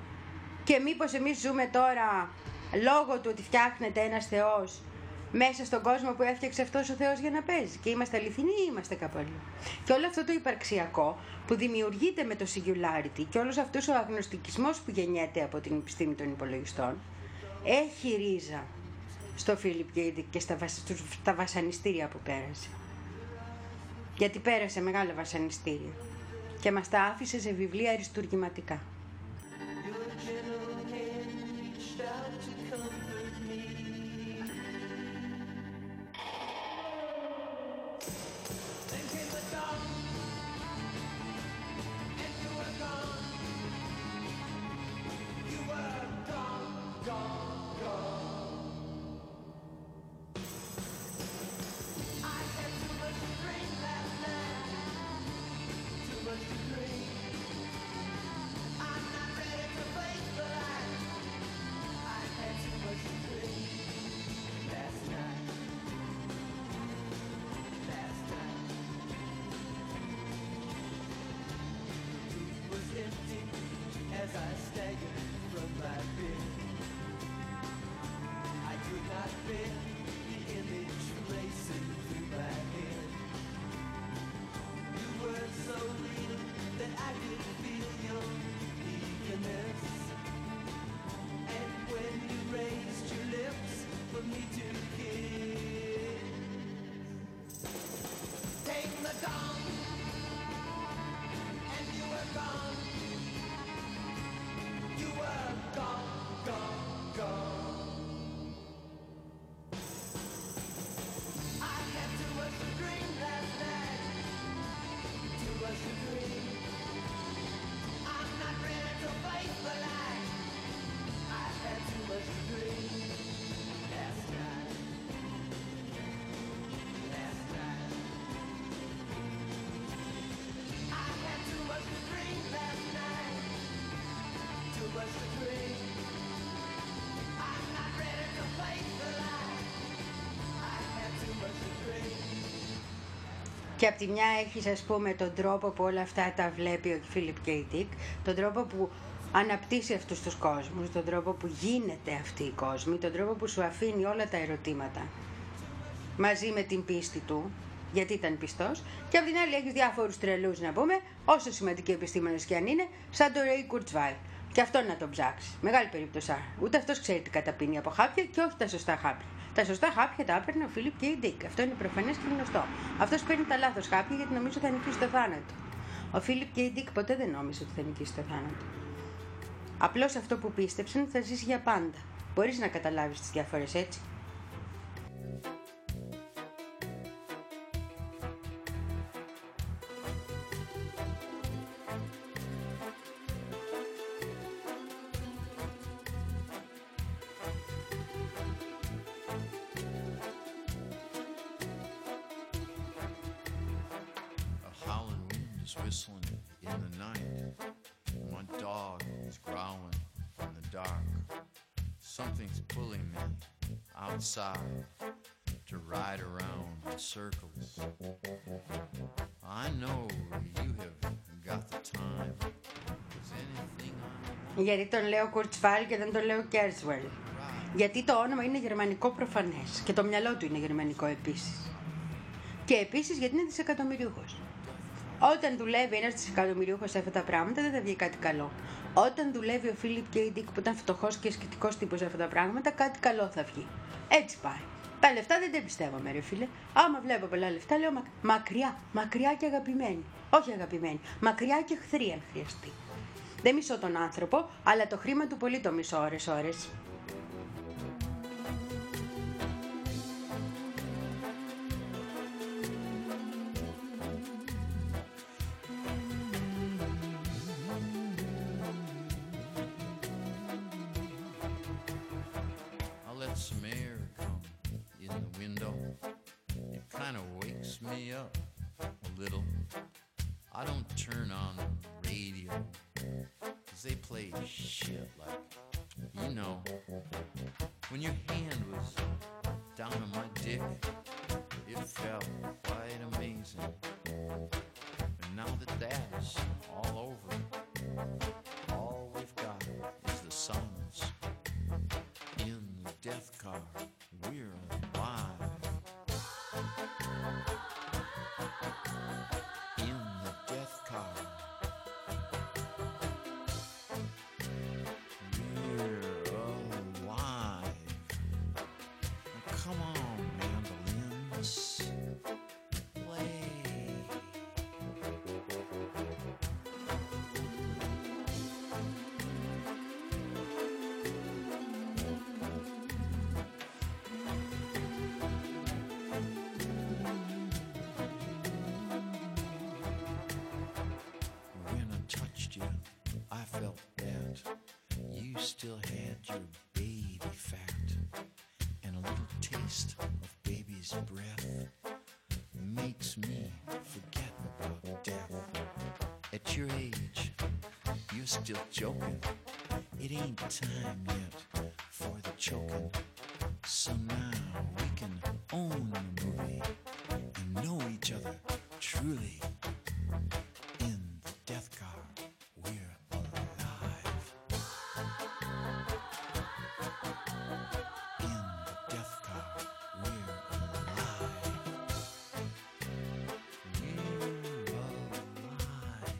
Και μήπως εμείς ζούμε τώρα, λόγω του ότι φτιάχνεται ένας Θεός, μέσα στον κόσμο που έφτιαξε αυτός ο Θεός για να παίζει. Και είμαστε αληθινοί ή είμαστε κάπου αλλού. Και όλο αυτό το υπαρξιακό που δημιουργείται με το singularity και όλος αυτός ο αγνωστικισμός που γεννιέται από την επιστήμη των υπολογιστών έχει ρίζα στο Φίλιπ Κέι Ντικ και στα, βασ... στα βασανιστήρια που πέρασε. Γιατί πέρασε μεγάλα βασανιστήρια και μας τα άφησε σε βιβλία αριστουργηματικά. I Και απ' τη μια έχεις, ας πούμε, τον τρόπο που όλα αυτά τα βλέπει ο Φίλιπ Κέι Ντικ, τον τρόπο που αναπτύσσει αυτούς τους κόσμους, τον τρόπο που γίνεται αυτή η κόσμη, τον τρόπο που σου αφήνει όλα τα ερωτήματα μαζί με την πίστη του, γιατί ήταν πιστός, και απ' την άλλη έχεις διάφορους τρελούς, να πούμε, όσο σημαντικοί επιστήμονες και αν είναι, σαν το Ρέι Κουρτσβάιλ. Και αυτό να τον ψάξει. Μεγάλη περίπτωση. Ούτε αυτός ξέρει τι καταπίνει από χάπια και όχι τα σωστά χάπια. Τα σωστά χάπια τα έπαιρνε ο Φίλιπ Κέι Ντικ. Αυτό είναι προφανές και γνωστό. Αυτός παίρνει τα λάθος χάπια γιατί νομίζω θα νικήσει το θάνατο. Ο Φίλιπ Κέι Ντικ ποτέ δεν νόμιζε ότι θα νικήσει το θάνατο. Απλώς αυτό που πίστεψε θα ζήσει για πάντα. Μπορείς να καταλάβεις τις διαφορές, έτσι. Whistling in the night. My dog is growling in the dark. Something's pulling me outside to ride around in circles. I know you have got the time. Is anything I... Γιατί τον λέω Kurzweil και δεν τον λέω Kurzweil. Γιατί το όνομα είναι γερμανικό προφανές και το μυαλό του είναι γερμανικό επίσης. Και επίσης γιατί είναι δισεκατομμυριούχος. Όταν δουλεύει ένας δισεκατομμυριούχος σε αυτά τα πράγματα δεν θα βγει κάτι καλό. Όταν δουλεύει ο Φίλιπ Κέι Ντικ που ήταν φτωχός και σκητικός τύπος σε αυτά τα πράγματα, κάτι καλό θα βγει. Έτσι πάει. Τα λεφτά δεν τα πιστεύαμε, ρε φίλε. Άμα βλέπω πολλά λεφτά, λέω μακ... μακριά, μακριά και αγαπημένη. Όχι αγαπημένη, μακριά και εχθρή αν χρειαστεί. Δεν μισώ τον άνθρωπο, αλλά το χρήμα του πολύ το μισώ ώρες-ώρες. Some air come in the window. It kind of wakes me up a little. I don't turn on the radio, 'cause they play shit like, you know, when your hand was down on my dick, it felt quite amazing. And now that that is all over, all we've got is the silence. In the death car, we're alive. In the death car, we're alive. Now come on, mandolins, play. Still had your baby fat and a little taste of baby's breath makes me forget about death. At your age, you're still joking. It ain't time yet for the choking. So now we can own the movie and know each other truly. In the death car, we're alive. In the death car, we're alive. We're alive.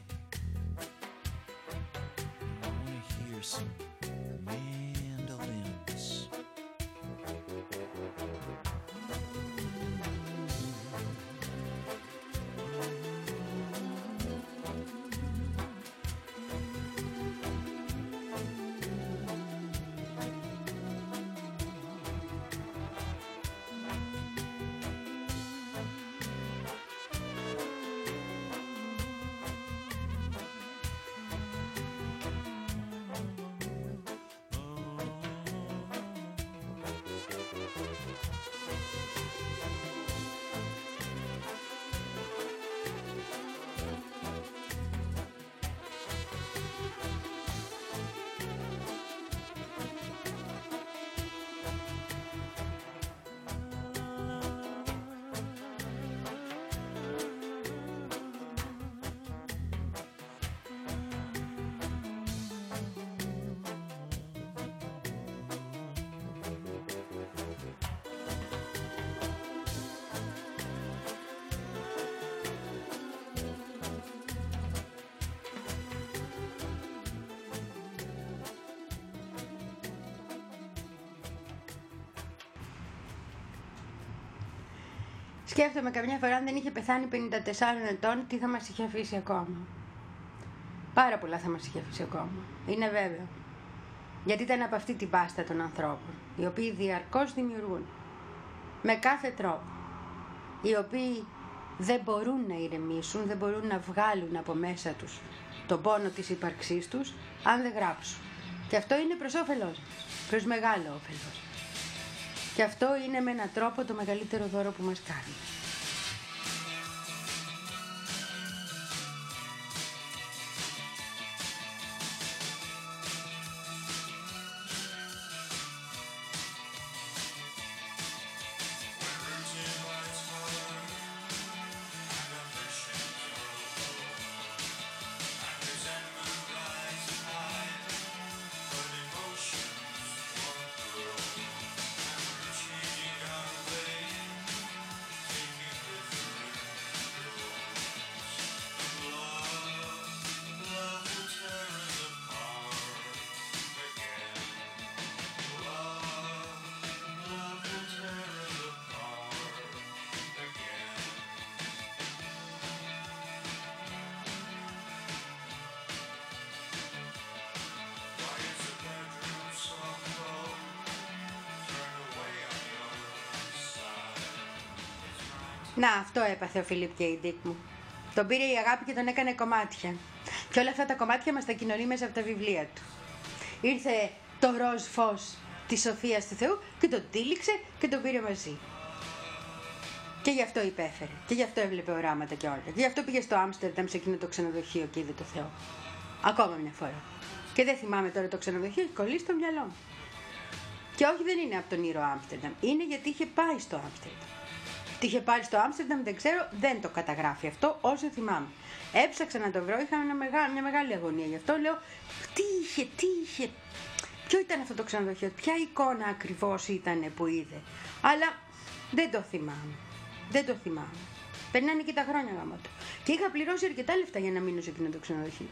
I want to hear some mandolins. Σκέφτομαι καμιά φορά αν δεν είχε πεθάνει πενήντα τεσσάρων ετών, τι θα μας είχε αφήσει ακόμα. Πάρα πολλά θα μας είχε αφήσει ακόμα. Είναι βέβαιο. Γιατί ήταν από αυτή την πάστα των ανθρώπων, οι οποίοι διαρκώς δημιουργούν. Με κάθε τρόπο. Οι οποίοι δεν μπορούν να ηρεμήσουν, δεν μπορούν να βγάλουν από μέσα τους τον πόνο της ύπαρξής τους, αν δεν γράψουν. Και αυτό είναι προς όφελός μας, προς μεγάλο όφελος. Και αυτό είναι με έναν τρόπο το μεγαλύτερο δώρο που μας κάνει. Να, αυτό έπαθε ο Φίλιπ και η Ντίκ μου. Τον πήρε η αγάπη και τον έκανε κομμάτια. Και όλα αυτά τα κομμάτια μας τα κοινωνεί μέσα από τα βιβλία του. Ήρθε το ροζ φως της σοφίας του Θεού και τον τύλιξε και τον πήρε μαζί. Και γι' αυτό υπέφερε. Και γι' αυτό έβλεπε οράματα και όλα. Και γι' αυτό πήγε στο Άμστερνταμ σε εκείνο το ξενοδοχείο και είδε το Θεό. Ακόμα μια φορά. Και δεν θυμάμαι τώρα το ξενοδοχείο, έχει κολλήσει στο μυαλό μου. Και όχι, δεν είναι από τον ήρωα Άμστερνταμ. Είναι γιατί είχε πάει στο Άμστερνταμ. Τι είχε πάρει στο Άμστερνταμ δεν ξέρω, δεν το καταγράφει αυτό όσο θυμάμαι. Έψαξα να το βρω, είχα μια μεγάλη, μια μεγάλη αγωνία γι' αυτό. Λέω, τι είχε, τι είχε, ποιο ήταν αυτό το ξενοδοχείο, ποια εικόνα ακριβώς ήταν που είδε. Αλλά δεν το θυμάμαι. Δεν το θυμάμαι. Περνάνε και τα χρόνια γάμο του. Και είχα πληρώσει αρκετά λεφτά για να μείνω σε εκείνο το ξενοδοχείο.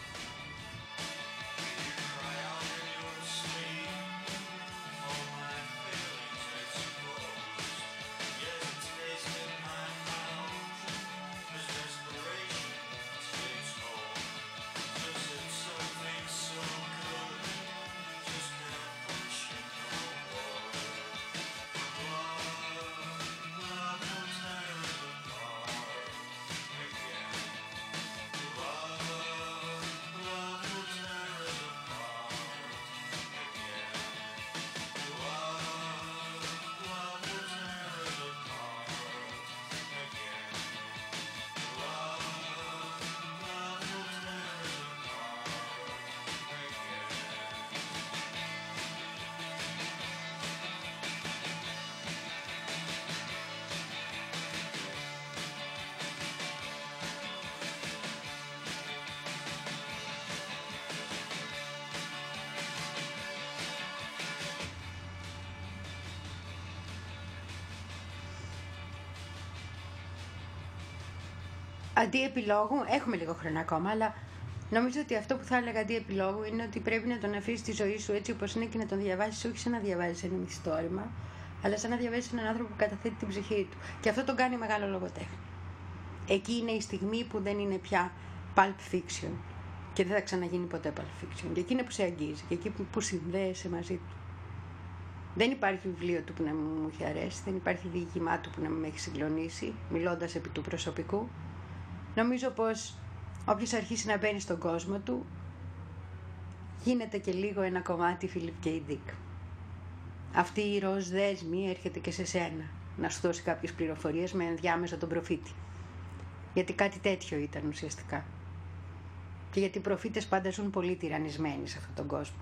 Αντί επιλόγου, έχουμε λίγο χρόνο ακόμα, αλλά νομίζω ότι αυτό που θα έλεγα αντί επιλόγου είναι ότι πρέπει να τον αφήσει τη ζωή σου έτσι όπως είναι και να τον διαβάσει, όχι σαν να διαβάζει ένα μυθιστόρημα, αλλά σαν να διαβάζει έναν άνθρωπο που καταθέτει την ψυχή του. Και αυτό τον κάνει μεγάλο λογοτέχνη. Εκεί είναι η στιγμή που δεν είναι πια pulp fiction και δεν θα ξαναγίνει ποτέ pulp fiction. Και εκεί είναι που σε αγγίζει και εκεί που συνδέεσαι μαζί του. Δεν υπάρχει βιβλίο του που να μην μου έχει αρέσει, δεν υπάρχει διήγημά του που να μην με έχει συγκλονίσει, μιλώντας επί του προσωπικού. Νομίζω πως όποιος αρχίσει να μπαίνει στον κόσμο του, γίνεται και λίγο ένα κομμάτι Φίλιπ και η Ντίκ. Αυτή η ροζ δέσμη έρχεται και σε σένα, να σου δώσει κάποιες πληροφορίες με ενδιάμεσο τον προφήτη. Γιατί κάτι τέτοιο ήταν ουσιαστικά. Και γιατί οι προφήτες πάντα ζουν πολύ τυραννισμένοι σε αυτόν τον κόσμο.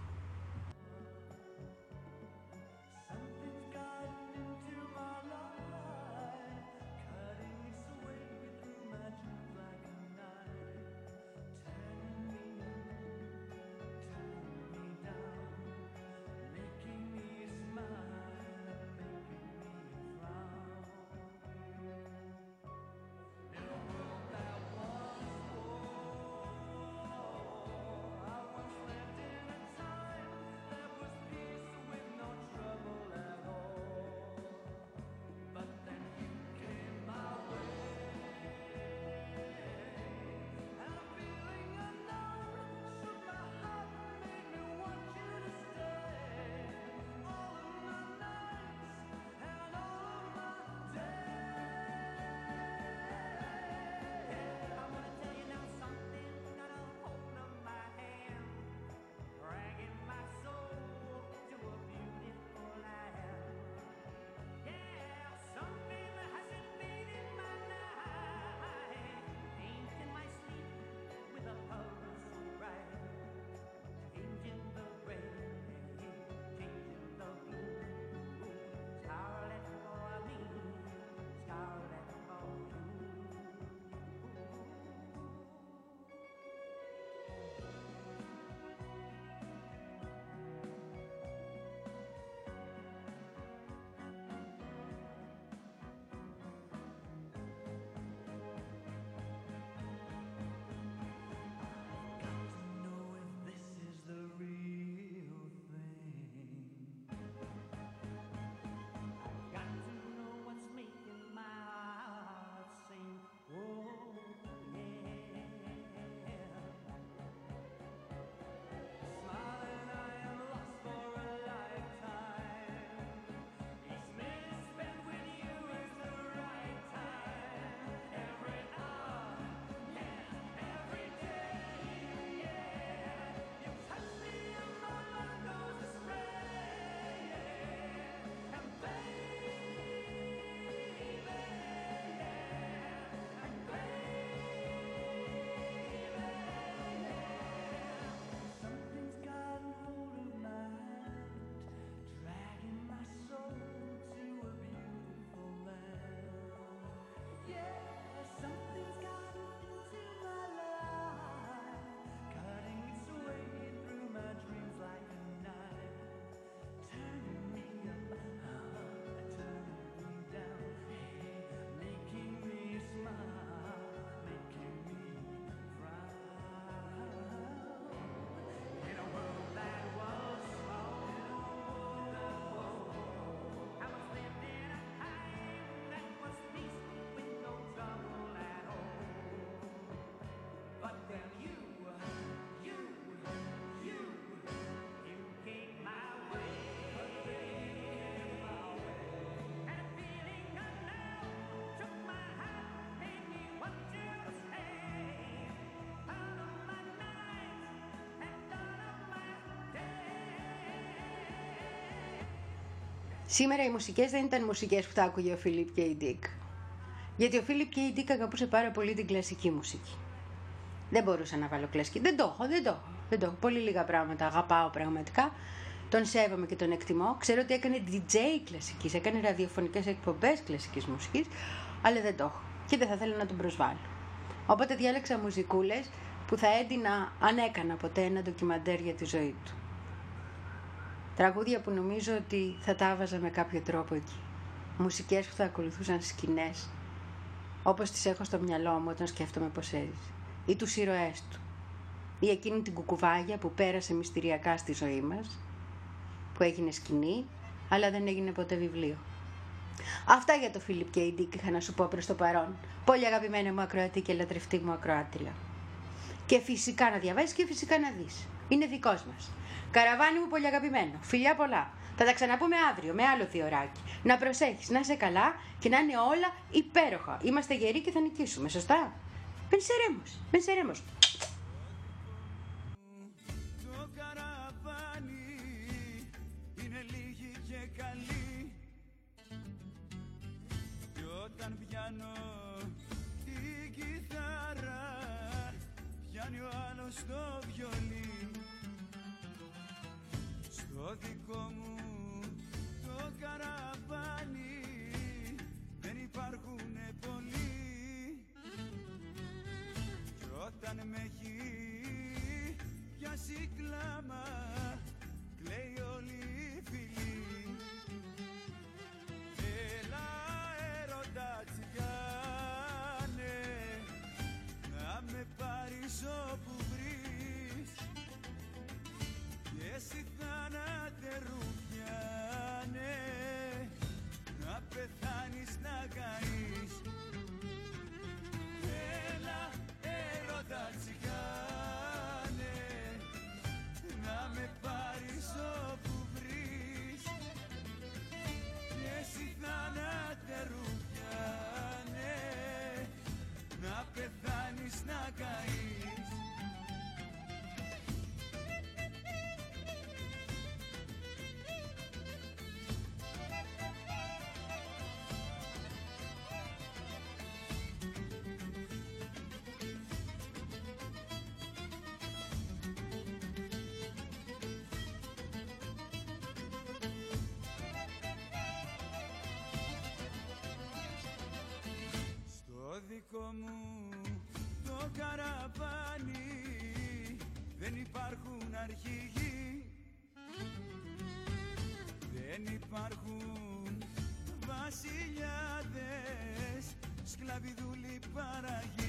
Σήμερα οι μουσικές δεν ήταν μουσικές που θα άκουγε ο Φίλιπ Κέι Ντίκ. Γιατί ο Φίλιπ Κέι Ντίκ αγαπούσε πάρα πολύ την κλασική μουσική. Δεν μπορούσα να βάλω κλασική. Δεν το έχω, δεν το έχω. Δεν το έχω. Πολύ λίγα πράγματα αγαπάω πραγματικά. Τον σέβομαι και τον εκτιμώ. Ξέρω ότι έκανε ντι τζέι κλασικής, έκανε ραδιοφωνικές εκπομπές κλασικής μουσικής, αλλά δεν το έχω. Και δεν θα θέλω να τον προσβάλλω. Οπότε διάλεξα μουσικούλες που θα έντυνα, αν έκανα ποτέ, ένα ντοκιμαντέρ για τη ζωή του. Τραγούδια που νομίζω ότι θα τα άβαζα με κάποιο τρόπο εκεί. Μουσικές που θα ακολουθούσαν σκηνές, όπως τις έχω στο μυαλό μου όταν σκέφτομαι πως έζησε. Ή τους ήρωές του. Ή εκείνη την κουκουβάγια που πέρασε μυστηριακά στη ζωή μας, που έγινε σκηνή, αλλά δεν έγινε ποτέ βιβλίο. Αυτά για το Φίλιπ Κέι Ντίκ είχα να σου πω προς το παρόν. Πολύ αγαπημένα μου ακροατή και λατρευτή μου ακροάτρια. Και φυσικά να διαβάσεις και φυσικά να δεις. Είναι δικός μας. Καραβάνι μου πολύ αγαπημένο. Φιλιά πολλά. Θα τα ξαναπούμε αύριο με άλλο διωράκι. Να προσέχεις, να είσαι καλά και να είναι όλα υπέροχα. Είμαστε γεροί και θα νικήσουμε, σωστά? Πενσερέμος, πενσερέμος. Το καραβάνι είναι λίγοι και καλοί. Κι όταν πιάνω την κιθάρα, πιάνει ο άλλος το βιολί. Στο δικό μου το καραβάνι δεν υπάρχουνε πολλοί. Κι όταν με έχει πιάσει κλάμα, κλαίει όλη η φυλή. Έλα έρωτα τσιγάνε, να με πάρεις όπου βρεις, και εσύ θάνατε ρουφιάνε, να πεθάνεις να καείς. Έλα έρωτα τσιγάνε, να με πάρεις όπου βρεις, και εσύ θάνατε ρουφιάνε, να πεθάνεις να καείς. Στο δικό μου το καραβάνι δεν υπάρχουν αρχηγοί, δεν υπάρχουν βασιλιάδες, σκλαβιδούλοι παραγοί.